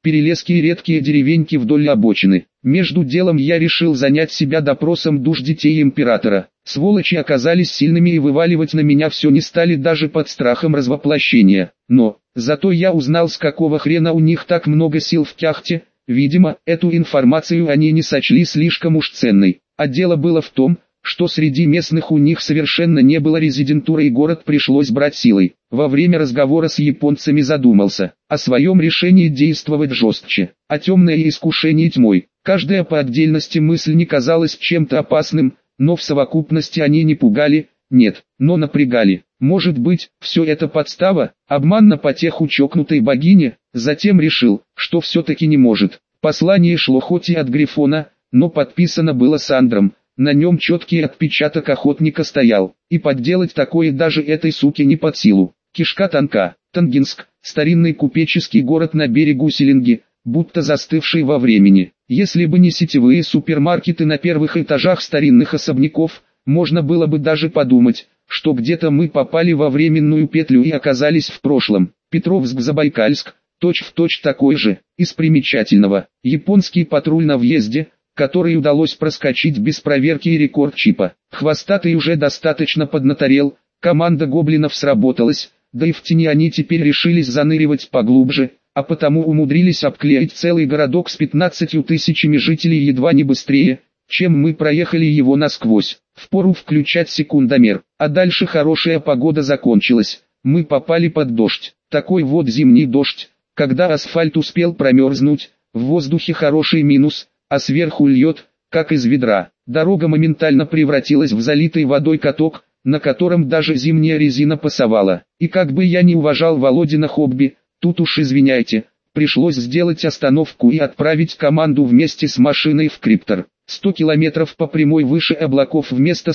перелески и редкие деревеньки вдоль обочины. Между делом я решил занять себя допросом душ детей императора. Сволочи оказались сильными и вываливать на меня все не стали даже под страхом развоплощения. Но, зато я узнал, с какого хрена у них так много сил в Кяхте. Видимо, эту информацию они не сочли слишком уж ценной. А дело было в том, что среди местных у них совершенно не было резидентуры и город пришлось брать силой. Во время разговора с японцами задумался о своем решении действовать жестче, а темное искушение тьмой. Каждая по отдельности мысль не казалась чем-то опасным, но в совокупности они не пугали, нет, но напрягали. Может быть, все это подстава, обман на потеху чокнутой богине, затем решил, что все-таки не может. Послание шло хоть и от Грифона, но подписано было Сандром. На нем четкий отпечаток охотника стоял, и подделать такое даже этой суке не под силу. Кишка тонка. Тангинск, старинный купеческий город на берегу Селенги, будто застывший во времени. Если бы не сетевые супермаркеты на первых этажах старинных особняков, можно было бы даже подумать, что где-то мы попали во временную петлю и оказались в прошлом. Петровск-Забайкальск, точь-в-точь такой же. Из примечательного, японский патруль на въезде, который удалось проскочить без проверки и рекорд чипа. Хвостатый уже достаточно поднаторел, команда гоблинов сработалась, да и в тени они теперь решились заныривать поглубже, а потому умудрились обклеить целый городок с 15 тысячами жителей едва не быстрее, чем мы проехали его насквозь. Впору включать секундомер, а дальше хорошая погода закончилась, мы попали под дождь. Такой вот зимний дождь, когда асфальт успел промерзнуть, в воздухе хороший минус, а сверху льет, как из ведра. Дорога моментально превратилась в залитый водой каток, на котором даже зимняя резина пасовала. И как бы я ни уважал Володина хобби, тут уж извиняйте, пришлось сделать остановку и отправить команду вместе с машиной в Криптор. 100 километров по прямой выше облаков вместо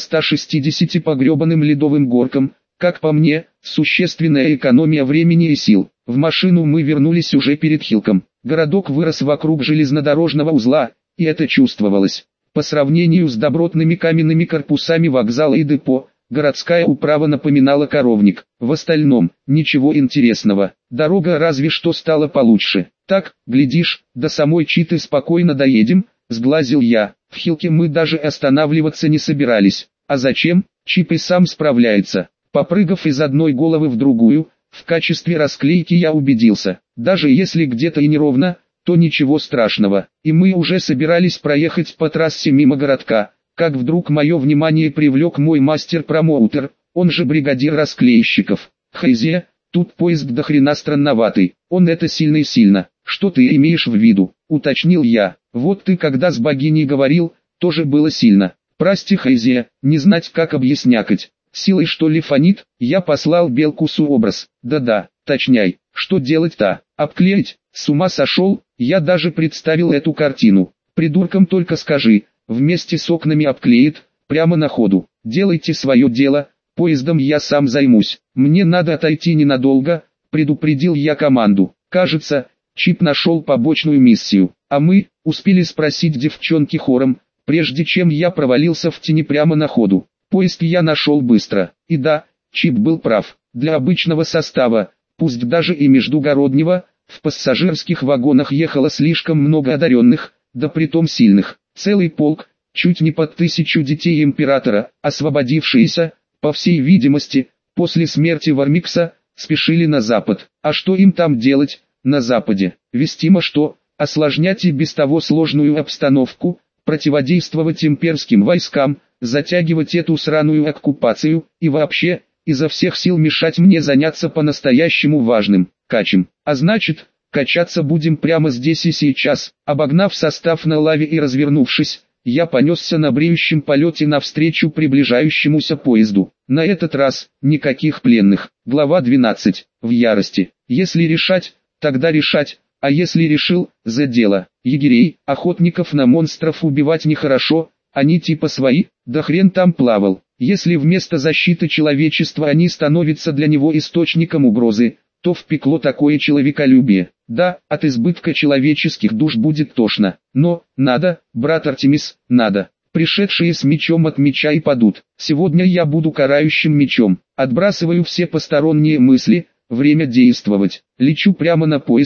160 по гребаным ледовым горкам, как по мне, существенная экономия времени и сил. В машину мы вернулись уже перед Хилком. Городок вырос вокруг железнодорожного узла, и это чувствовалось. По сравнению с добротными каменными корпусами вокзала и депо, городская управа напоминала коровник. В остальном, ничего интересного. Дорога разве что стала получше. Так, глядишь, до самой Читы спокойно доедем, сглазил я. В Хилке мы даже останавливаться не собирались. А зачем? Чип и сам справляется. Попрыгав из одной головы в другую, в качестве расклейки я убедился. Даже если где-то и неровно, то ничего страшного. И мы уже собирались проехать по трассе мимо городка, как вдруг мое внимание привлек мой мастер-промоутер, он же бригадир расклейщиков. Хайзе, тут поезд до хрена странноватый, он это сильно. Что ты имеешь в виду, уточнил я. Вот ты когда с богиней говорил, тоже было сильно. Прости, Хайзе, не знать как объяснякать. Силой что ли фонит? Я послал Белкусу образ. Да-да, точняй. Что делать-то? Обклеить? С ума сошел? Я даже представил эту картину. Придуркам только скажи, вместе с окнами обклеит, прямо на ходу. Делайте свое дело, поездом я сам займусь. Мне надо отойти ненадолго, предупредил я команду. Кажется, Чип нашел побочную миссию. А мы, успели спросить девчонки хором, прежде чем я провалился в тени прямо на ходу. Поезд я нашел быстро. И да, Чип был прав. Для обычного состава, пусть даже и междугороднего, в пассажирских вагонах ехало слишком много одаренных, да притом сильных. Целый полк, чуть не под 1000 детей императора, освободившиеся, по всей видимости, после смерти Вармикса, спешили на запад. А что им там делать, на западе? Вестимо что, осложнять и без того сложную обстановку, противодействовать имперским войскам, затягивать эту сраную оккупацию, и вообще, изо всех сил мешать мне заняться по-настоящему важным, качем. А значит, качаться будем прямо здесь и сейчас. Обогнав состав на лаве и развернувшись, я понесся на бреющем полете навстречу приближающемуся поезду. На этот раз, никаких пленных. Глава 12. В ярости. Если решать, тогда решать, а если решил, за дело. Егерей, охотников на монстров убивать нехорошо, они типа свои, да хрен там плавал. Если вместо защиты человечества они становятся для него источником угрозы, то в пекло такое человеколюбие. Да, от избытка человеческих душ будет тошно, но, надо, брат Артемис, надо. Пришедшие с мечом от меча и падут. Сегодня я буду карающим мечом. Отбрасываю все посторонние мысли, время действовать. Лечу прямо на поезд,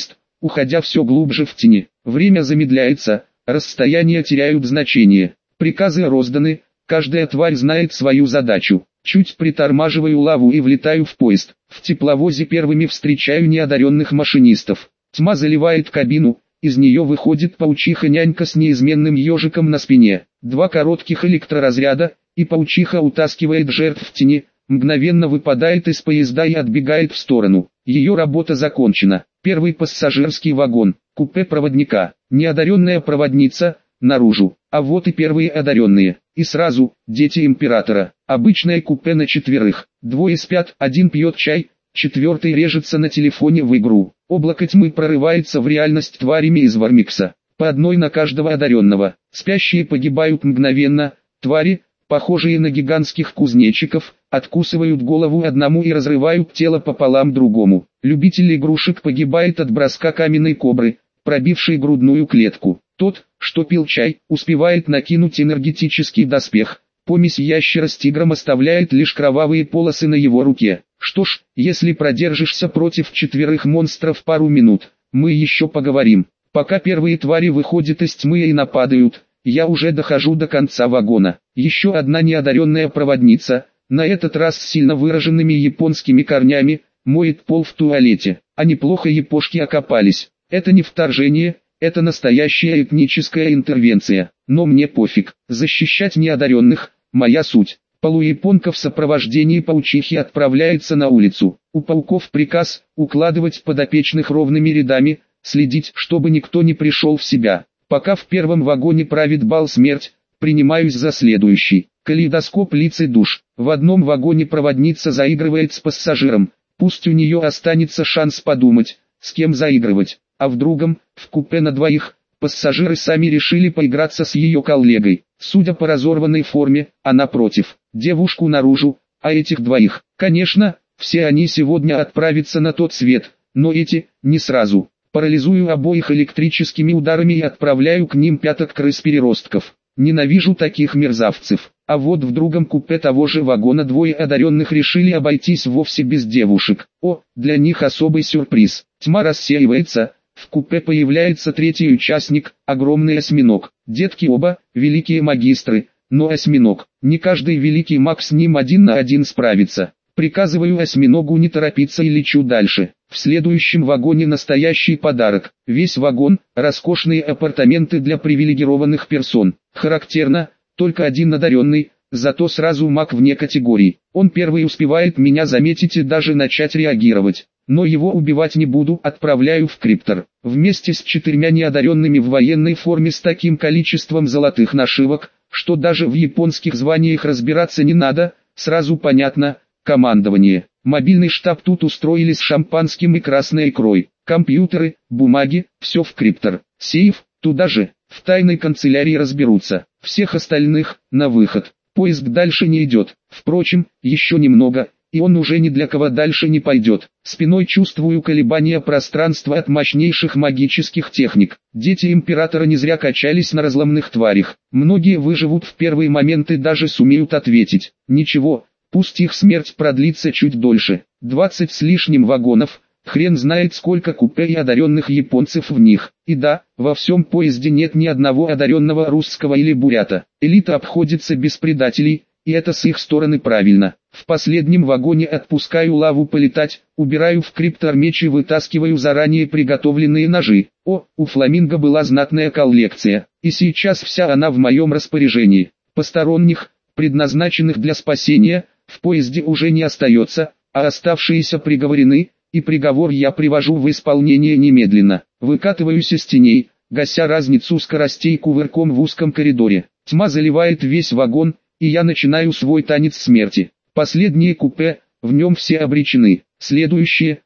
уходя все глубже в тени. Время замедляется, расстояния теряют значение. Приказы розданы, каждая тварь знает свою задачу. Чуть притормаживаю лаву и влетаю в поезд. В тепловозе первыми встречаю неодаренных машинистов. Тьма заливает кабину, из нее выходит паучиха-нянька с неизменным ежиком на спине. 2 коротких электроразряда, и паучиха утаскивает жертв в тени, мгновенно выпадает из поезда и отбегает в сторону. Ее работа закончена. Первый пассажирский вагон, купе проводника, неодаренная проводница, наружу. А вот и первые одаренные. И сразу, дети императора. Обычное купе на 4. 2 спят, 1 пьет чай, 4 режется на телефоне в игру. Облако тьмы прорывается в реальность тварями из Вармикса. По одной на каждого одаренного. Спящие погибают мгновенно. Твари, похожие на гигантских кузнечиков, откусывают голову одному и разрывают тело пополам другому. Любитель игрушек погибает от броска каменной кобры, пробившей грудную клетку. Тот, что пил чай, успевает накинуть энергетический доспех. Помесь ящера с тигром оставляет лишь кровавые полосы на его руке. Что ж, если продержишься против 4 монстров пару минут, мы еще поговорим. Пока первые твари выходят из тьмы и нападают, я уже дохожу до конца вагона. Еще одна неодаренная проводница, на этот раз с сильно выраженными японскими корнями, моет пол в туалете. А неплохо япошки окопались. Это не вторжение, это настоящая этническая интервенция. Но мне пофиг, защищать неодаренных – моя суть. Полуяпонка в сопровождении паучихи отправляется на улицу. У пауков приказ – укладывать подопечных ровными рядами, следить, чтобы никто не пришел в себя. Пока в первом вагоне правит бал смерть, принимаюсь за следующий. Калейдоскоп лиц и душ. В одном вагоне проводница заигрывает с пассажиром. Пусть у нее останется шанс подумать, с кем заигрывать. А в другом, в купе на 2, пассажиры сами решили поиграться с ее коллегой. Судя по разорванной форме, она против. Девушку наружу, а этих 2. Конечно, все они сегодня отправятся на тот свет, но эти, не сразу. Парализую обоих электрическими ударами и отправляю к ним 5 крыс-переростков. Ненавижу таких мерзавцев. А вот в другом купе того же вагона 2 одаренных решили обойтись вовсе без девушек. О, для них особый сюрприз. Тьма рассеивается, в купе появляется 3 участник, огромный осьминог. Детки оба, великие магистры, но осьминог. Не каждый великий маг с ним 1 на 1 справится. Приказываю осьминогу не торопиться и лечу дальше. В следующем вагоне настоящий подарок. Весь вагон – роскошные апартаменты для привилегированных персон. Характерно, только 1 одаренный, зато сразу маг вне категории. Он первый успевает меня заметить и даже начать реагировать. Но его убивать не буду, отправляю в криптор. Вместе с 4 неодаренными в военной форме с таким количеством золотых нашивок, что даже в японских званиях разбираться не надо, сразу понятно – командование. Мобильный штаб тут устроили с шампанским и красной икрой. Компьютеры, бумаги, все в криптор. Сейф, туда же. В тайной канцелярии разберутся. Всех остальных, на выход. Поиск дальше не идет. Впрочем, еще немного, и он уже ни для кого дальше не пойдет. Спиной чувствую колебания пространства от мощнейших магических техник. Дети императора не зря качались на разломных тварях. Многие выживут в первые моменты и даже сумеют ответить. Ничего. Пусть их смерть продлится чуть дольше. 20 с лишним вагонов, хрен знает сколько купе и одаренных японцев в них. И да, во всем поезде нет ни одного одаренного русского или бурята. Элита обходится без предателей, и это с их стороны правильно. В последнем вагоне отпускаю лаву полетать, убираю в криптор меч и вытаскиваю заранее приготовленные ножи. О, у фламинго была знатная коллекция, и сейчас вся она в моем распоряжении. Посторонних, предназначенных для спасения, в поезде уже не остается, а оставшиеся приговорены, и приговор я привожу в исполнение немедленно. Выкатываюсь из теней, гася разницу скоростей кувырком в узком коридоре. Тьма заливает весь вагон, и я начинаю свой танец смерти. Последнее купе, в нем все обречены. Следующее.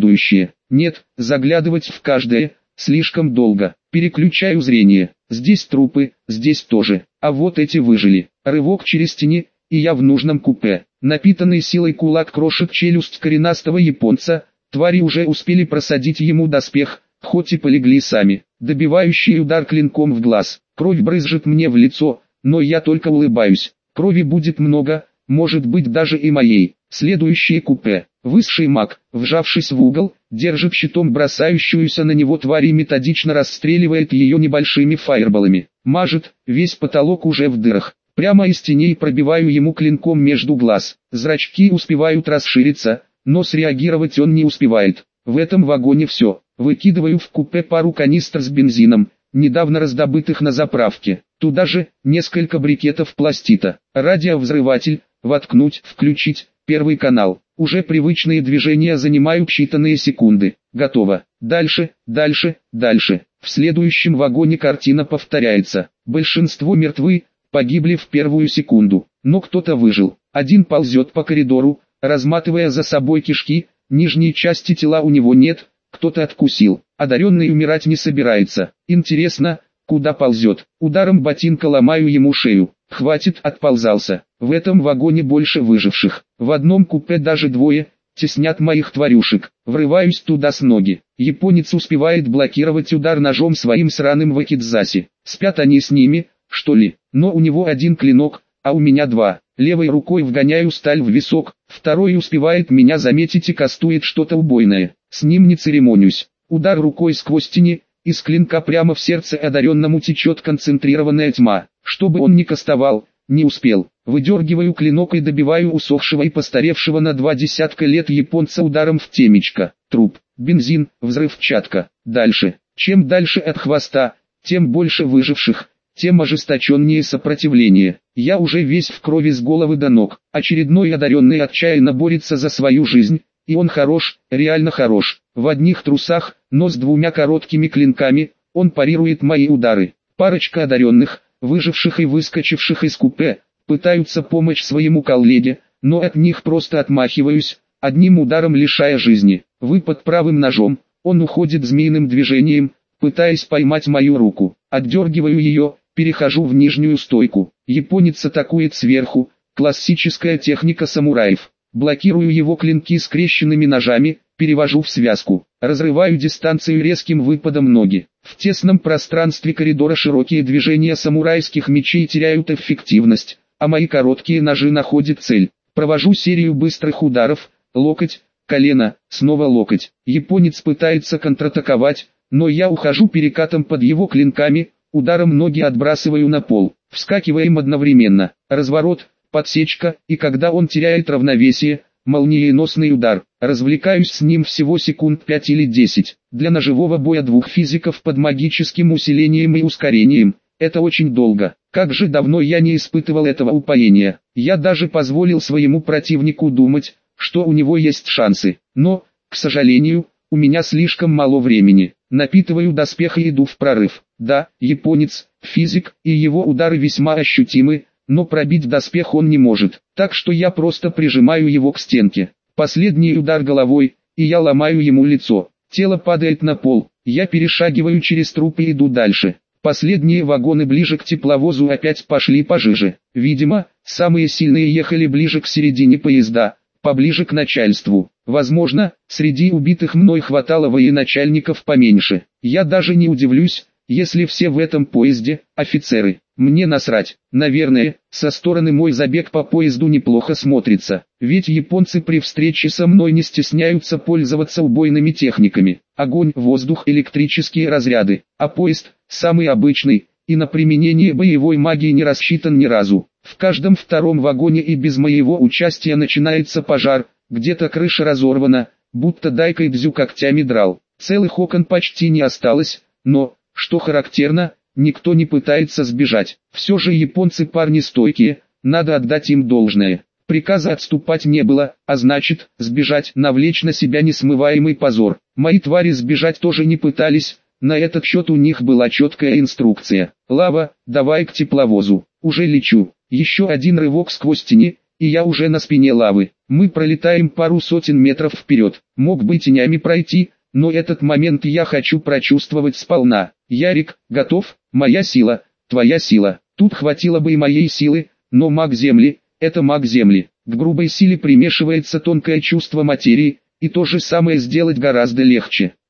Нет, заглядывать в каждое, слишком долго. Переключаю зрение. Здесь трупы, здесь тоже. А вот эти выжили. Рывок через тени, и я в нужном купе. Напитанный силой кулак крошит челюсть коренастого японца. Твари уже успели просадить ему доспех, хоть и полегли сами. Добивающий удар клинком в глаз. Кровь брызжет мне в лицо, но я только улыбаюсь. Крови будет много, может быть даже и моей. Следующее купе. Высший маг, вжавшись в угол, держит щитом бросающуюся на него тварь и методично расстреливает ее небольшими фаерболами. Мажет, весь потолок уже в дырах. Прямо из теней пробиваю ему клинком между глаз. Зрачки успевают расшириться, но среагировать он не успевает. В этом вагоне все. Выкидываю в купе пару канистр с бензином, недавно раздобытых на заправке. Туда же несколько брикетов пластита. Радиовзрыватель, воткнуть, включить, первый канал. Уже привычные движения занимают считанные секунды. Готово. Дальше, дальше, дальше. В следующем вагоне картина повторяется. Большинство мертвы, погибли в первую секунду. Но кто-то выжил. Один ползет по коридору, разматывая за собой кишки, нижней части тела у него нет, кто-то откусил. Одаренный умирать не собирается. Интересно, куда ползет? Ударом ботинка ломаю ему шею. Хватит, отползался. В этом вагоне больше выживших. В одном купе даже двое, теснят моих тварюшек. Врываюсь туда с ноги. Японец успевает блокировать удар ножом своим сраным вакидзаси. Спят они с ними, что ли? Но у него один клинок, а у меня два. Левой рукой вгоняю сталь в висок, второй успевает меня заметить и кастует что-то убойное. С ним не церемонюсь. Удар рукой сквозь тени, из клинка прямо в сердце одаренному течет концентрированная тьма. Чтобы он не кастовал, не успел. Выдергиваю клинок и добиваю усохшего и постаревшего на 20 лет японца ударом в темечко. Труп, бензин, взрывчатка. Дальше. Чем дальше от хвоста, тем больше выживших, тем ожесточеннее сопротивление. Я уже весь в крови с головы до ног. Очередной одаренный отчаянно борется за свою жизнь, и он хорош, реально хорош. В одних трусах, но с двумя короткими клинками, он парирует мои удары. Парочка одаренных, выживших и выскочивших из купе, пытаются помочь своему коллеге, но от них просто отмахиваюсь, одним ударом лишая жизни. Выпад правым ножом, он уходит змеиным движением, пытаясь поймать мою руку. Отдергиваю ее, перехожу в нижнюю стойку. Японец атакует сверху, классическая техника самураев. Блокирую его клинки скрещенными ножами, перевожу в связку. Разрываю дистанцию резким выпадом ноги. В тесном пространстве коридора широкие движения самурайских мечей теряют эффективность, а мои короткие ножи находят цель. Провожу серию быстрых ударов, локоть, колено, снова локоть. Японец пытается контратаковать, но я ухожу перекатом под его клинками, ударом ноги отбрасываю на пол. Вскакиваем одновременно. Разворот, подсечка, и когда он теряет равновесие, молниеносный удар. Развлекаюсь с ним всего секунд 5 или 10. Для ножевого боя двух физиков под магическим усилением и ускорением, это очень долго. Как же давно я не испытывал этого упоения. Я даже позволил своему противнику думать, что у него есть шансы. Но, к сожалению, у меня слишком мало времени. Напитываю доспех и иду в прорыв. Да, японец, физик, и его удары весьма ощутимы, но пробить доспех он не может. Так что я просто прижимаю его к стенке. Последний удар головой, и я ломаю ему лицо. Тело падает на пол. Я перешагиваю через труп и иду дальше. Последние вагоны ближе к тепловозу опять пошли пожиже. Видимо, самые сильные ехали ближе к середине поезда, поближе к начальству. Возможно, среди убитых мной хватало военачальников поменьше. Я даже не удивлюсь, если все в этом поезде офицеры. Мне насрать. Наверное, со стороны мой забег по поезду неплохо смотрится. Ведь японцы при встрече со мной не стесняются пользоваться убойными техниками. Огонь, воздух, электрические разряды. А поезд, самый обычный, и на применение боевой магии не рассчитан ни разу. В каждом втором вагоне и без моего участия начинается пожар, где-то крыша разорвана, будто Дайкой Дзю когтями драл. Целых окон почти не осталось, но, что характерно, никто не пытается сбежать. Все же японцы парни стойкие, надо отдать им должное. Приказа отступать не было, а значит, сбежать, навлечь на себя несмываемый позор. Мои твари сбежать тоже не пытались, на этот счет у них была четкая инструкция. Лава, давай к тепловозу. Уже лечу. Еще один рывок сквозь тени, и я уже на спине лавы. Мы пролетаем пару сотен метров вперед. Мог бы тенями пройти, но этот момент я хочу прочувствовать сполна. Ярик, готов? Моя сила, твоя сила. Тут хватило бы и моей силы, но маг Земли, это маг Земли. К грубой силе примешивается тонкое чувство материи, и то же самое сделать гораздо легче.